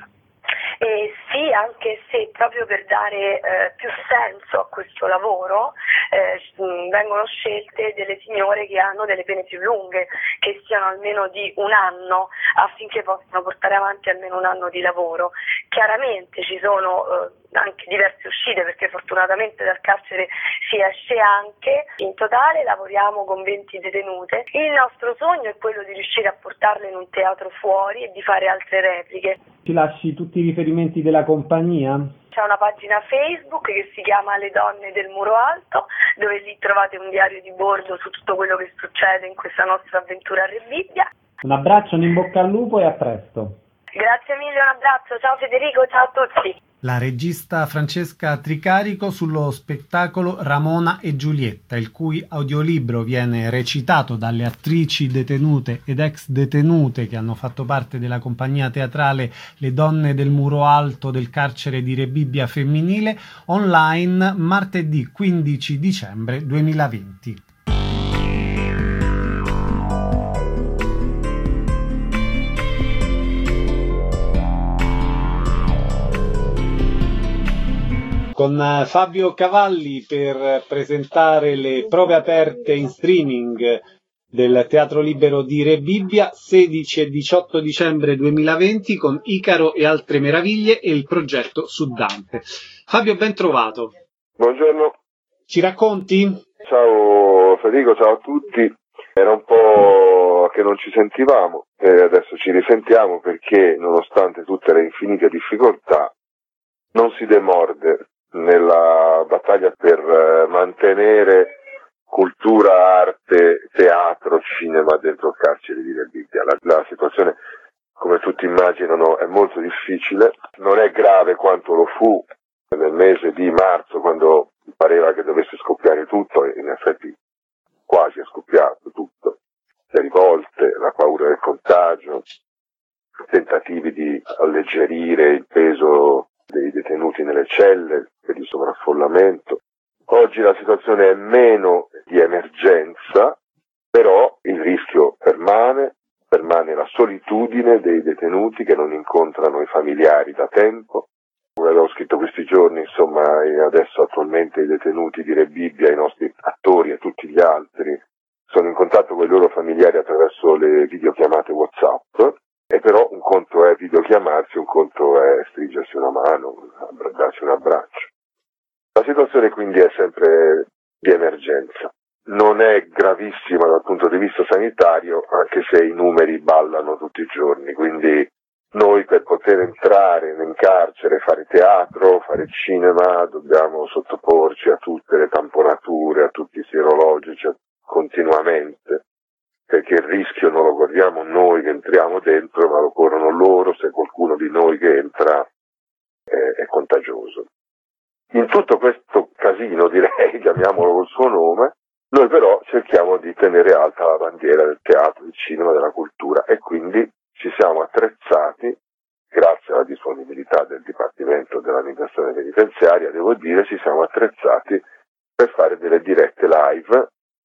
Eh, sì, anche se proprio per dare eh, più senso a questo lavoro eh, vengono scelte delle signore che hanno delle pene più lunghe, che siano almeno di un anno, affinché possano portare avanti almeno un anno di lavoro. Chiaramente ci sono eh, anche diverse uscite, perché fortunatamente dal carcere si esce anche. In totale lavoriamo con venti detenute. Il nostro sogno è quello di riuscire a portarle in un teatro fuori e di fare altre repliche. Ci lasci tutti i riferimenti della compagnia? C'è una pagina Facebook che si chiama Le Donne del Muro Alto, dove lì trovate un diario di bordo su tutto quello che succede in questa nostra avventura a Re Bibbia. Un abbraccio, un in bocca al lupo e a presto. Grazie mille, un abbraccio, ciao Federico, ciao a tutti. La regista Francesca Tricarico sullo spettacolo Ramona e Giulietta, il cui audiolibro viene recitato dalle attrici detenute ed ex detenute che hanno fatto parte della compagnia teatrale Le Donne del Muro Alto del carcere di Re Bibbia femminile, online martedì quindici dicembre duemilaventi. Con Fabio Cavalli per presentare le prove aperte in streaming del Teatro Libero di Re Bibbia, sedici e diciotto dicembre duemilaventi, con Icaro e altre meraviglie e il progetto su Dante. Fabio, ben trovato. Buongiorno. Ci racconti? Ciao Federico, ciao a tutti. Era un po' che non ci sentivamo e adesso ci risentiamo perché, nonostante tutte le infinite difficoltà, non si demorde nella battaglia per mantenere cultura, arte, teatro, cinema dentro il carcere di Re Bibbia. La, la situazione, come tutti immaginano, è molto difficile, non è grave quanto lo fu nel mese di marzo, quando pareva che dovesse scoppiare tutto, e in effetti quasi è scoppiato tutto. Le rivolte, la paura del contagio, tentativi di Oggi la situazione è meno di emergenza, però il rischio permane, permane la solitudine dei detenuti che non incontrano i familiari da tempo. Come avevo scritto questi giorni, insomma, adesso attualmente i detenuti di Rebibbia, i nostri attori e tutti gli altri sono in contatto con i loro familiari attraverso le videochiamate WhatsApp, e però un conto è videochiamarsi, un conto è stringersi una mano, darsi un abbraccio. La situazione quindi è sempre di emergenza. Non è gravissima dal punto di vista sanitario, anche se i numeri ballano tutti i giorni, quindi noi per poter entrare in carcere, fare teatro, fare cinema, dobbiamo sottoporci a tutte le tamponature, a tutti i sierologici continuamente, perché il rischio non lo corriamo noi che entriamo dentro, ma lo corrono loro se qualcuno di noi che entra è, è contagioso. In tutto questo casino, direi, chiamiamolo col suo nome, noi però cerchiamo di tenere alta la bandiera del teatro, del cinema, della cultura, e quindi ci siamo attrezzati, grazie alla disponibilità del Dipartimento dell'Amministrazione Penitenziaria, devo dire, ci siamo attrezzati per fare delle dirette live,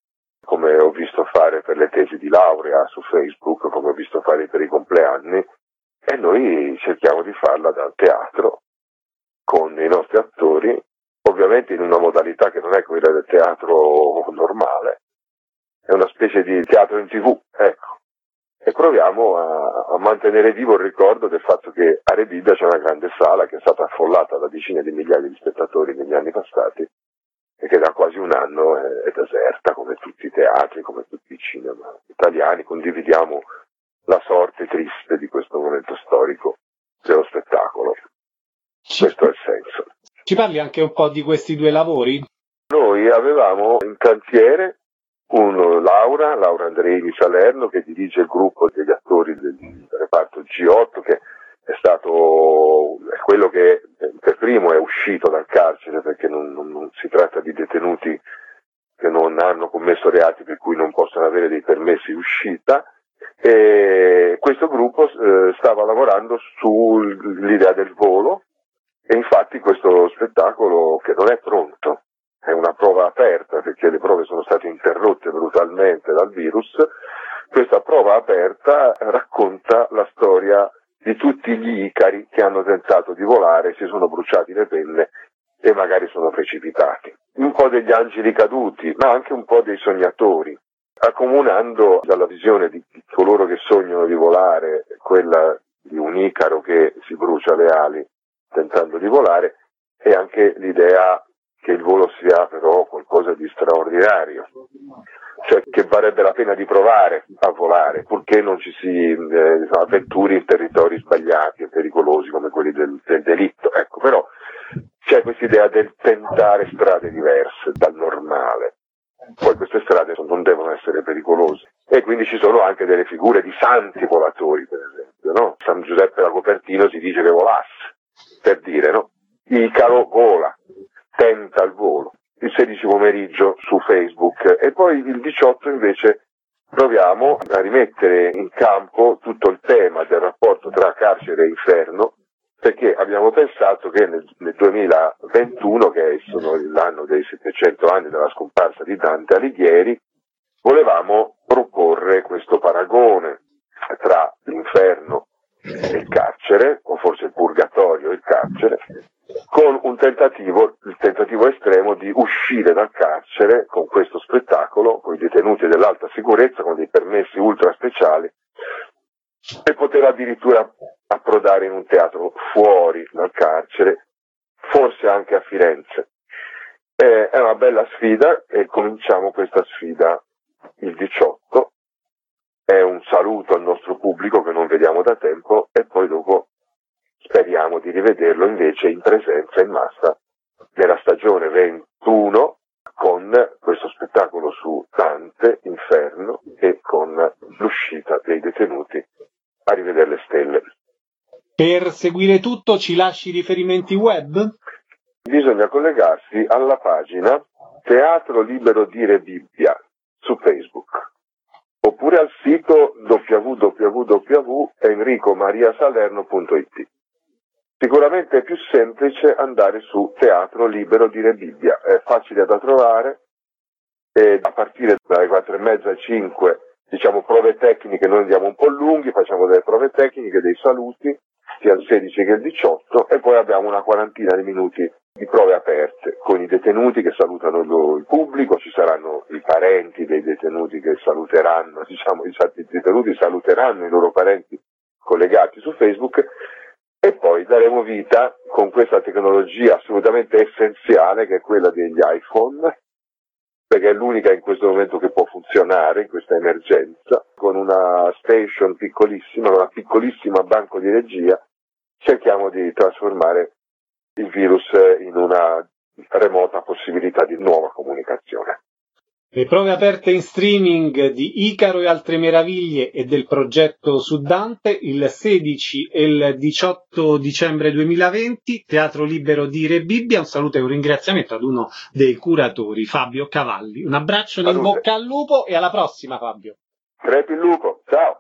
come ho visto fare per le tesi di laurea su Facebook, come ho visto fare per i compleanni, e noi cerchiamo di farla dal teatro, con i nostri attori, ovviamente in una modalità che non è quella del teatro normale, è una specie di teatro in tv, ecco. E proviamo a, a mantenere vivo il ricordo del fatto che a Rebibbia c'è una grande sala che è stata affollata da decine di migliaia di spettatori negli anni passati e che da quasi un anno è, è deserta, come tutti i teatri, come tutti i cinema italiani. Condividiamo la sorte triste di questo momento storico dello spettacolo. Questo è il senso. Ci parli anche un po' di questi due lavori? Noi avevamo in cantiere un Laura, Laura Andrei di Salerno, che dirige il gruppo degli attori del reparto G otto, che è stato è quello che per primo è uscito dal carcere, perché non, non, non si tratta di detenuti che non hanno commesso reati per cui non possono avere dei permessi di uscita, e questo gruppo eh, stava lavorando sull'idea del volo, e infatti questo spettacolo, che non è pronto, è una prova aperta perché le prove sono state interrotte brutalmente dal virus, questa prova aperta racconta la storia di tutti gli Icari che hanno tentato di volare, si sono bruciati le penne e magari sono precipitati. Un po' degli angeli caduti, ma anche un po' dei sognatori, accomunando dalla visione di coloro che sognano di volare quella di un Icaro che si brucia le ali tentando di volare, e anche l'idea che il volo sia però qualcosa di straordinario, cioè che varrebbe la pena di provare a volare, purché non ci si eh, avventuri in territori sbagliati e pericolosi come quelli del, del delitto. Ecco, però c'è questa idea del tentare strade diverse dal normale. Poi queste strade non devono essere pericolose, e quindi ci sono anche delle figure di santi volatori, per esempio, no? San Giuseppe da Copertino si dice che volasse, per dire, no? Icaro vola, tenta il volo, il sedici pomeriggio su Facebook, e poi il diciotto invece proviamo a rimettere in campo tutto il tema del rapporto tra carcere e inferno, perché abbiamo pensato che nel, nel duemilaventuno, che sono l'anno dei settecento anni dalla scomparsa di Dante Alighieri, volevamo proporre questo paragone tra l'inferno e il carcere, o forse il purgatorio e il carcere, con un tentativo, il tentativo estremo di uscire dal carcere con questo spettacolo, con i detenuti dell'alta sicurezza, con dei permessi ultra speciali, e poter addirittura approdare in un teatro fuori dal carcere, forse anche a Firenze. Eh, è una bella sfida, e cominciamo questa sfida il diciotto. È un saluto al nostro pubblico che non vediamo da tempo, e poi dopo speriamo di rivederlo invece in presenza, in massa, nella stagione ventuno, con questo spettacolo su Dante, Inferno, e con l'uscita dei detenuti a rivedere le stelle. Per seguire tutto ci lasci riferimenti web? Bisogna collegarsi alla pagina Teatro Libero di Rebibbia su Facebook, oppure al sito w w w punto enrico maria salerno punto it. Sicuramente è più semplice andare su Teatro Libero di Rebibbia, è facile da trovare e a partire dalle quattro e mezza alle cinque, diciamo prove tecniche, noi andiamo un po' lunghi, facciamo delle prove tecniche, dei saluti, sia il sedici che il diciotto, e poi abbiamo una quarantina di minuti di prove aperte con i detenuti che salutano il pubblico, ci saranno i parenti dei detenuti che saluteranno, diciamo i detenuti saluteranno i loro parenti collegati su Facebook, e poi daremo vita con questa tecnologia assolutamente essenziale che è quella degli iPhone, perché è l'unica in questo momento che può funzionare in questa emergenza, con una station piccolissima, una piccolissima banco di regia, cerchiamo di trasformare il virus in una remota possibilità di nuova comunicazione. Le prove aperte in streaming di Icaro e altre meraviglie e del progetto su Dante il sedici e il diciotto dicembre duemilaventi, Teatro Libero di Rebibbia. Un saluto e un ringraziamento ad uno dei curatori, Fabio Cavalli. Un abbraccio in bocca al lupo e alla prossima, Fabio. Crepi il lupo, ciao!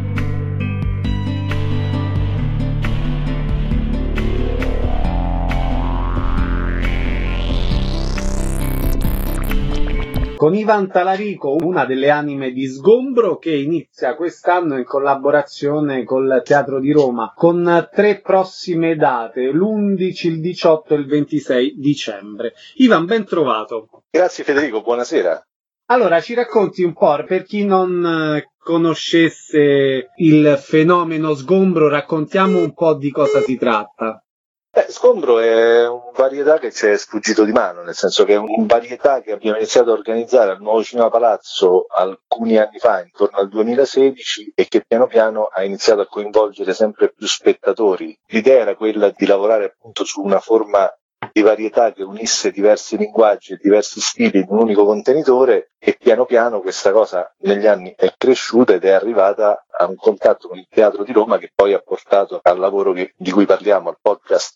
Con Ivan Talarico, una delle anime di Sgombro, che inizia quest'anno in collaborazione col Teatro di Roma, con tre prossime date, l'undici, il diciotto e il ventisei dicembre. Ivan, ben trovato. Grazie Federico, buonasera. Allora, ci racconti un po', per chi non conoscesse il fenomeno Sgombro, raccontiamo un po' di cosa si tratta. Beh, Sgombro è un varietà che ci è sfuggito di mano, nel senso che è un varietà che abbiamo iniziato a organizzare al Nuovo Cinema Palazzo alcuni anni fa, intorno al duemilasedici, e che piano piano ha iniziato a coinvolgere sempre più spettatori. L'idea era quella di lavorare appunto su una forma di varietà che unisse diversi linguaggi e diversi stili in un unico contenitore, e piano piano questa cosa negli anni è cresciuta ed è arrivata a un contatto con il Teatro di Roma, che poi ha portato al lavoro che, di cui parliamo, al podcast.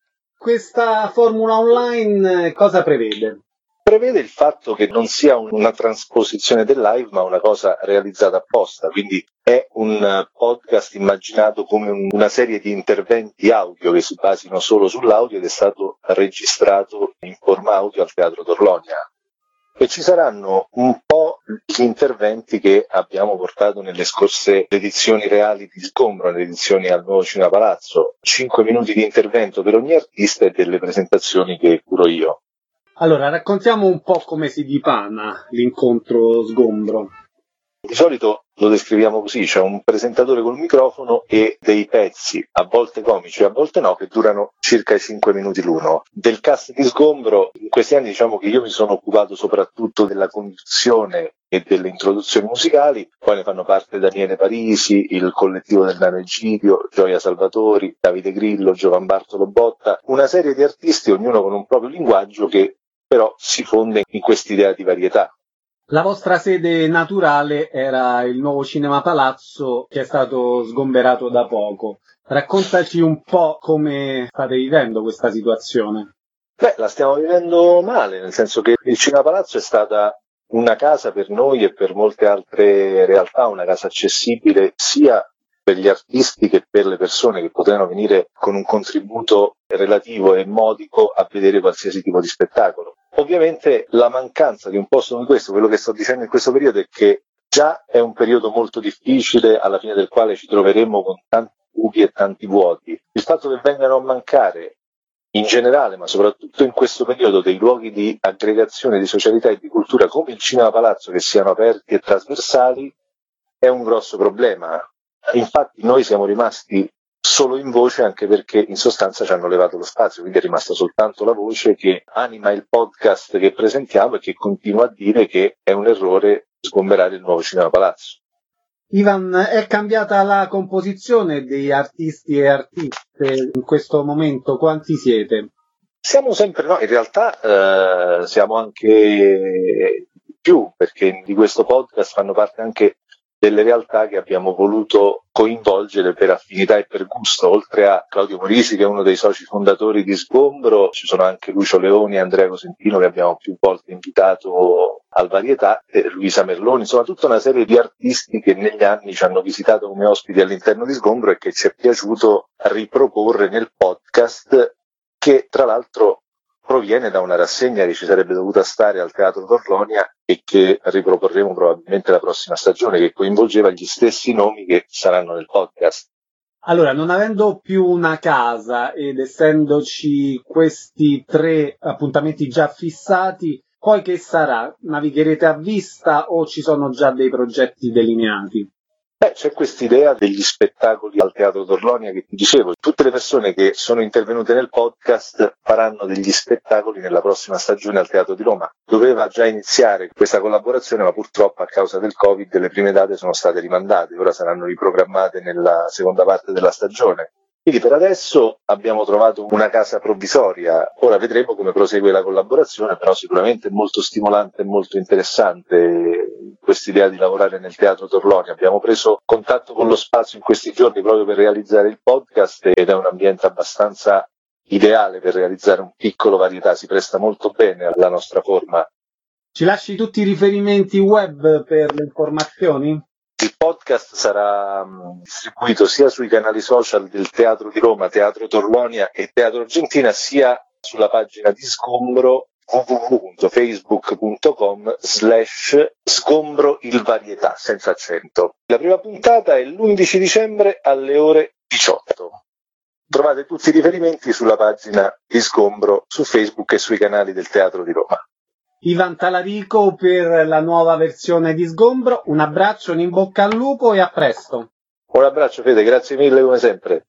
Questa formula online cosa prevede? Prevede il fatto che non sia una trasposizione del live, ma una cosa realizzata apposta, quindi è un podcast immaginato come una serie di interventi audio che si basino solo sull'audio, ed è stato registrato in forma audio al Teatro Torlonia. E ci saranno un po' gli interventi che abbiamo portato nelle scorse edizioni reali di Sgombro, nelle edizioni al Nuovo Cinema Palazzo, cinque minuti di intervento per ogni artista e delle presentazioni che curo io. Allora, raccontiamo un po' come si dipana l'incontro Sgombro. Di solito lo descriviamo così, c'è un presentatore col microfono e dei pezzi, a volte comici, a volte no, che durano circa cinque minuti l'uno. Del cast di Sgombro, in questi anni diciamo che io mi sono occupato soprattutto della conduzione e delle introduzioni musicali, poi ne fanno parte Daniele Parisi, il collettivo del Nano Egidio, Gioia Salvatori, Davide Grillo, Giovan Bartolo Botta, una serie di artisti, ognuno con un proprio linguaggio, che però si fonde in quest'idea di varietà. La vostra sede naturale era il Nuovo Cinema Palazzo, che è stato sgomberato da poco. Raccontaci un po' come state vivendo questa situazione. Beh, la stiamo vivendo male, nel senso che il Cinema Palazzo è stata una casa per noi e per molte altre realtà, una casa accessibile sia per gli artisti che per le persone che potevano venire con un contributo relativo e modico a vedere qualsiasi tipo di spettacolo. Ovviamente la mancanza di un posto come questo, quello che sto dicendo in questo periodo, è che già è un periodo molto difficile, alla fine del quale ci troveremo con tanti buchi e tanti vuoti. Il fatto che vengano a mancare in generale, ma soprattutto in questo periodo, dei luoghi di aggregazione, di socialità e di cultura come il Cinema Palazzo, che siano aperti e trasversali, è un grosso problema. Infatti noi siamo rimasti solo in voce, anche perché in sostanza ci hanno levato lo spazio, quindi è rimasta soltanto la voce che anima il podcast che presentiamo e che continua a dire che è un errore sgomberare il Nuovo Cinema Palazzo. Ivan, è cambiata la composizione degli artisti e artiste in questo momento? Quanti siete? Siamo sempre, no, in realtà eh, siamo anche più, perché di questo podcast fanno parte anche delle realtà che abbiamo voluto coinvolgere per affinità e per gusto. Oltre a Claudio Morisi, che è uno dei soci fondatori di Sgombro, ci sono anche Lucio Leoni e Andrea Cosentino, che abbiamo più volte invitato al Varietà, eh, Luisa Merloni, insomma tutta una serie di artisti che negli anni ci hanno visitato come ospiti all'interno di Sgombro e che ci è piaciuto riproporre nel podcast, che tra l'altro proviene da una rassegna che ci sarebbe dovuta stare al Teatro Torlonia e che riproporremo probabilmente la prossima stagione, che coinvolgeva gli stessi nomi che saranno nel podcast. Allora, non avendo più una casa ed essendoci questi tre appuntamenti già fissati, poi che sarà? Navigherete a vista o ci sono già dei progetti delineati? Beh, c'è quest'idea degli spettacoli al Teatro Torlonia che ti dicevo. Tutte le persone che sono intervenute nel podcast faranno degli spettacoli nella prossima stagione al Teatro di Roma. Doveva già iniziare questa collaborazione, ma purtroppo a causa del Covid le prime date sono state rimandate. Ora saranno riprogrammate nella seconda parte della stagione. Quindi per adesso abbiamo trovato una casa provvisoria, ora vedremo come prosegue la collaborazione, però sicuramente è molto stimolante e molto interessante quest'idea di lavorare nel Teatro Torlonia. Abbiamo preso contatto con lo spazio in questi giorni proprio per realizzare il podcast ed è un ambiente abbastanza ideale per realizzare un piccolo Varietà, si presta molto bene alla nostra forma. Ci lasci tutti i riferimenti web per le informazioni? Il podcast sarà um, distribuito sia sui canali social del Teatro di Roma, Teatro Torlonia e Teatro Argentina, sia sulla pagina di Sgombro w w w punto facebook punto com slash sgombro il varietà, senza accento. La prima puntata è l'undici dicembre alle ore diciotto. Trovate tutti i riferimenti sulla pagina di Sgombro su Facebook e sui canali del Teatro di Roma. Ivan Talarico per la nuova versione di Sgombro, un abbraccio, un in bocca al lupo e a presto. Un abbraccio Fede, grazie mille come sempre.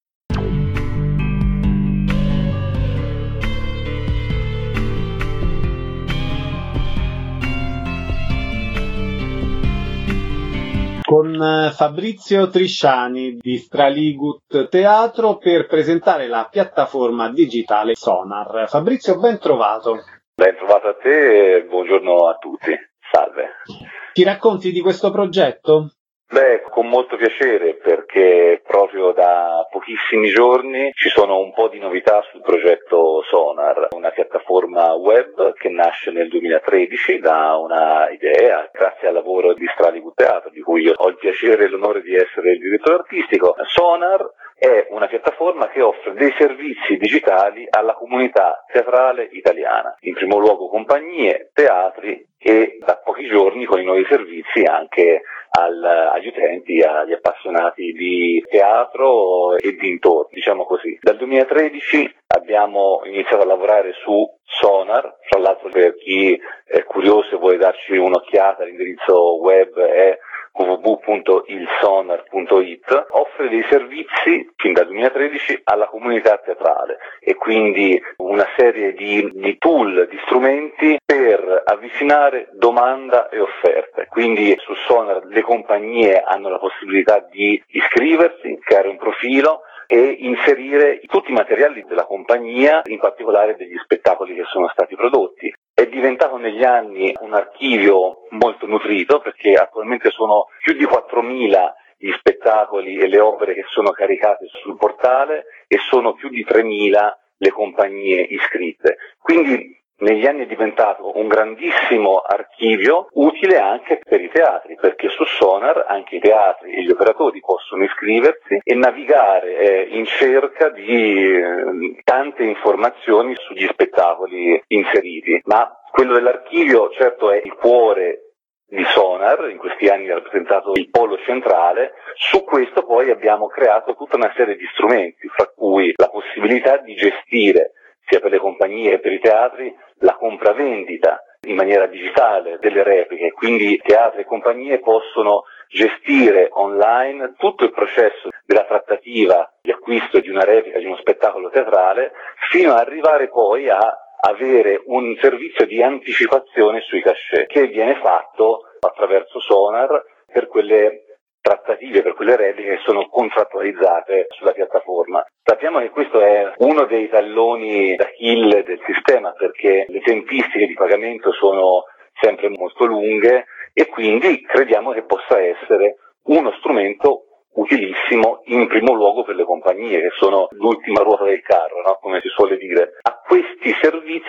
Con Fabrizio Trisciani di Straligut Teatro per presentare la piattaforma digitale Sonar. Fabrizio, ben trovato. Ben trovato a te e buongiorno a tutti. Salve. Ti racconti di questo progetto? Beh, con molto piacere, perché proprio da pochissimi giorni ci sono un po' di novità sul progetto Sonar, una piattaforma web che nasce nel duemilatredici da una idea, grazie al lavoro di Straligut Teatro, di cui io ho il piacere e l'onore di essere il direttore artistico. Sonar è una piattaforma che offre dei servizi digitali alla comunità teatrale italiana, in primo luogo compagnie, teatri e da pochi giorni con i nuovi servizi anche al, agli utenti, agli appassionati di teatro e dintorni, diciamo così. Dal duemilatredici abbiamo iniziato a lavorare su Sonar, tra l'altro per chi è curioso e vuole darci un'occhiata l'indirizzo web è w w w punto il sonar punto i t, offre dei servizi fin dal duemilatredici alla comunità teatrale e quindi una serie di, di tool, di strumenti per avvicinare domanda e offerta. Quindi su Sonar le compagnie hanno la possibilità di iscriversi, creare un profilo e inserire tutti i materiali della compagnia, in particolare degli spettacoli che sono stati prodotti. È diventato negli anni un archivio molto nutrito, perché attualmente sono più di quattromila gli spettacoli e le opere che sono caricate sul portale e sono più di tremila le compagnie iscritte. Quindi negli anni è diventato un grandissimo archivio utile anche per i teatri, perché su Sonar anche i teatri e gli operatori possono iscriversi e navigare eh, in cerca di eh, tante informazioni sugli spettacoli inseriti. Ma quello dell'archivio certo è il cuore di Sonar, in questi anni ha rappresentato il polo centrale. Su questo poi abbiamo creato tutta una serie di strumenti, fra cui la possibilità di gestire sia per le compagnie che per i teatri la compravendita in maniera digitale delle repliche, quindi teatri e compagnie possono gestire online tutto il processo della trattativa di acquisto di una replica di uno spettacolo teatrale, fino ad arrivare poi a avere un servizio di anticipazione sui cachet che viene fatto attraverso Sonar per quelle trattative, per quelle repliche che sono contrattualizzate sulla piattaforma. Sappiamo che questo è uno dei talloni d'Achille del sistema, perché le tempistiche di pagamento sono sempre molto lunghe e quindi crediamo che possa essere uno strumento utilissimo in primo luogo per le compagnie, che sono l'ultima ruota del carro, no? Come si suole dire. A questi servizi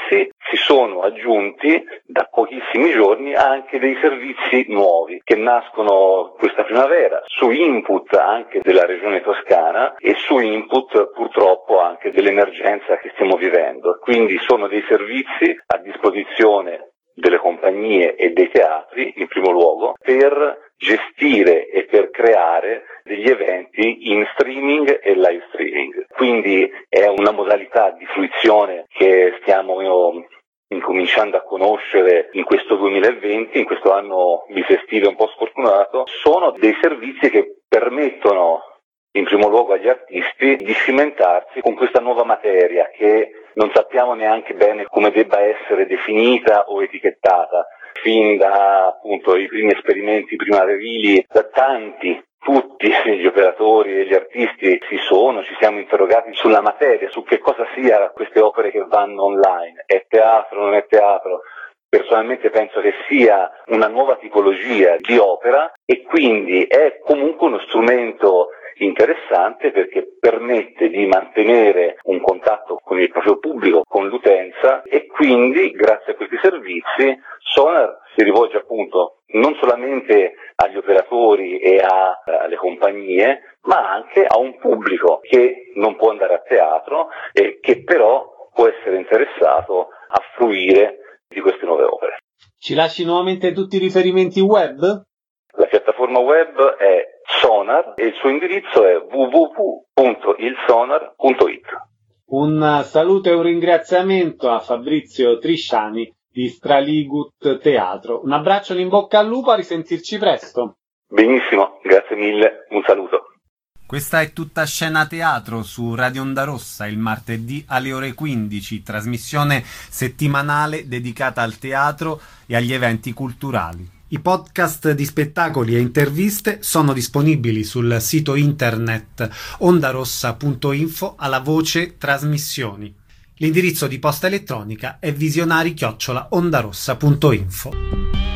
si sono aggiunti da pochissimi giorni anche dei servizi nuovi che nascono questa primavera su input anche della regione toscana e su input purtroppo anche dell'emergenza che stiamo vivendo. Quindi sono dei servizi a disposizione delle compagnie e dei teatri in primo luogo per gestire e per creare degli eventi in streaming e live streaming. Quindi è una modalità di fruizione che stiamo incominciando a conoscere in questo duemilaventi, in questo anno bisestile un po' sfortunato. Sono dei servizi che permettono in primo luogo agli artisti di cimentarsi con questa nuova materia che non sappiamo neanche bene come debba essere definita o etichettata. Fin da appunto i primi esperimenti primaverili, da tanti, tutti gli operatori e gli artisti si sono, ci siamo interrogati sulla materia, su che cosa sia queste opere che vanno online. È teatro, non è teatro? Personalmente penso che sia una nuova tipologia di opera e quindi è comunque uno strumento interessante perché permette di mantenere un contatto con il proprio pubblico, con l'utenza, e quindi grazie a questi servizi Sonar si rivolge appunto non solamente agli operatori e a, alle compagnie, ma anche a un pubblico che non può andare a teatro e che però può essere interessato a fruire di queste nuove opere. Ci lasci nuovamente tutti i riferimenti web? La piattaforma web è Sonar e il suo indirizzo è w w w punto il sonar punto it. Un saluto e un ringraziamento a Fabrizio Trisciani di Straligut Teatro. Un abbraccio in bocca al lupo, a risentirci presto. Benissimo, grazie mille, un saluto. Questa è Tutta Scena Teatro su Radio Onda Rossa il martedì alle ore quindici, trasmissione settimanale dedicata al teatro e agli eventi culturali. I podcast di spettacoli e interviste sono disponibili sul sito internet ondarossa punto info alla voce trasmissioni. L'indirizzo di posta elettronica è visionari chiocciola ondarossa punto info.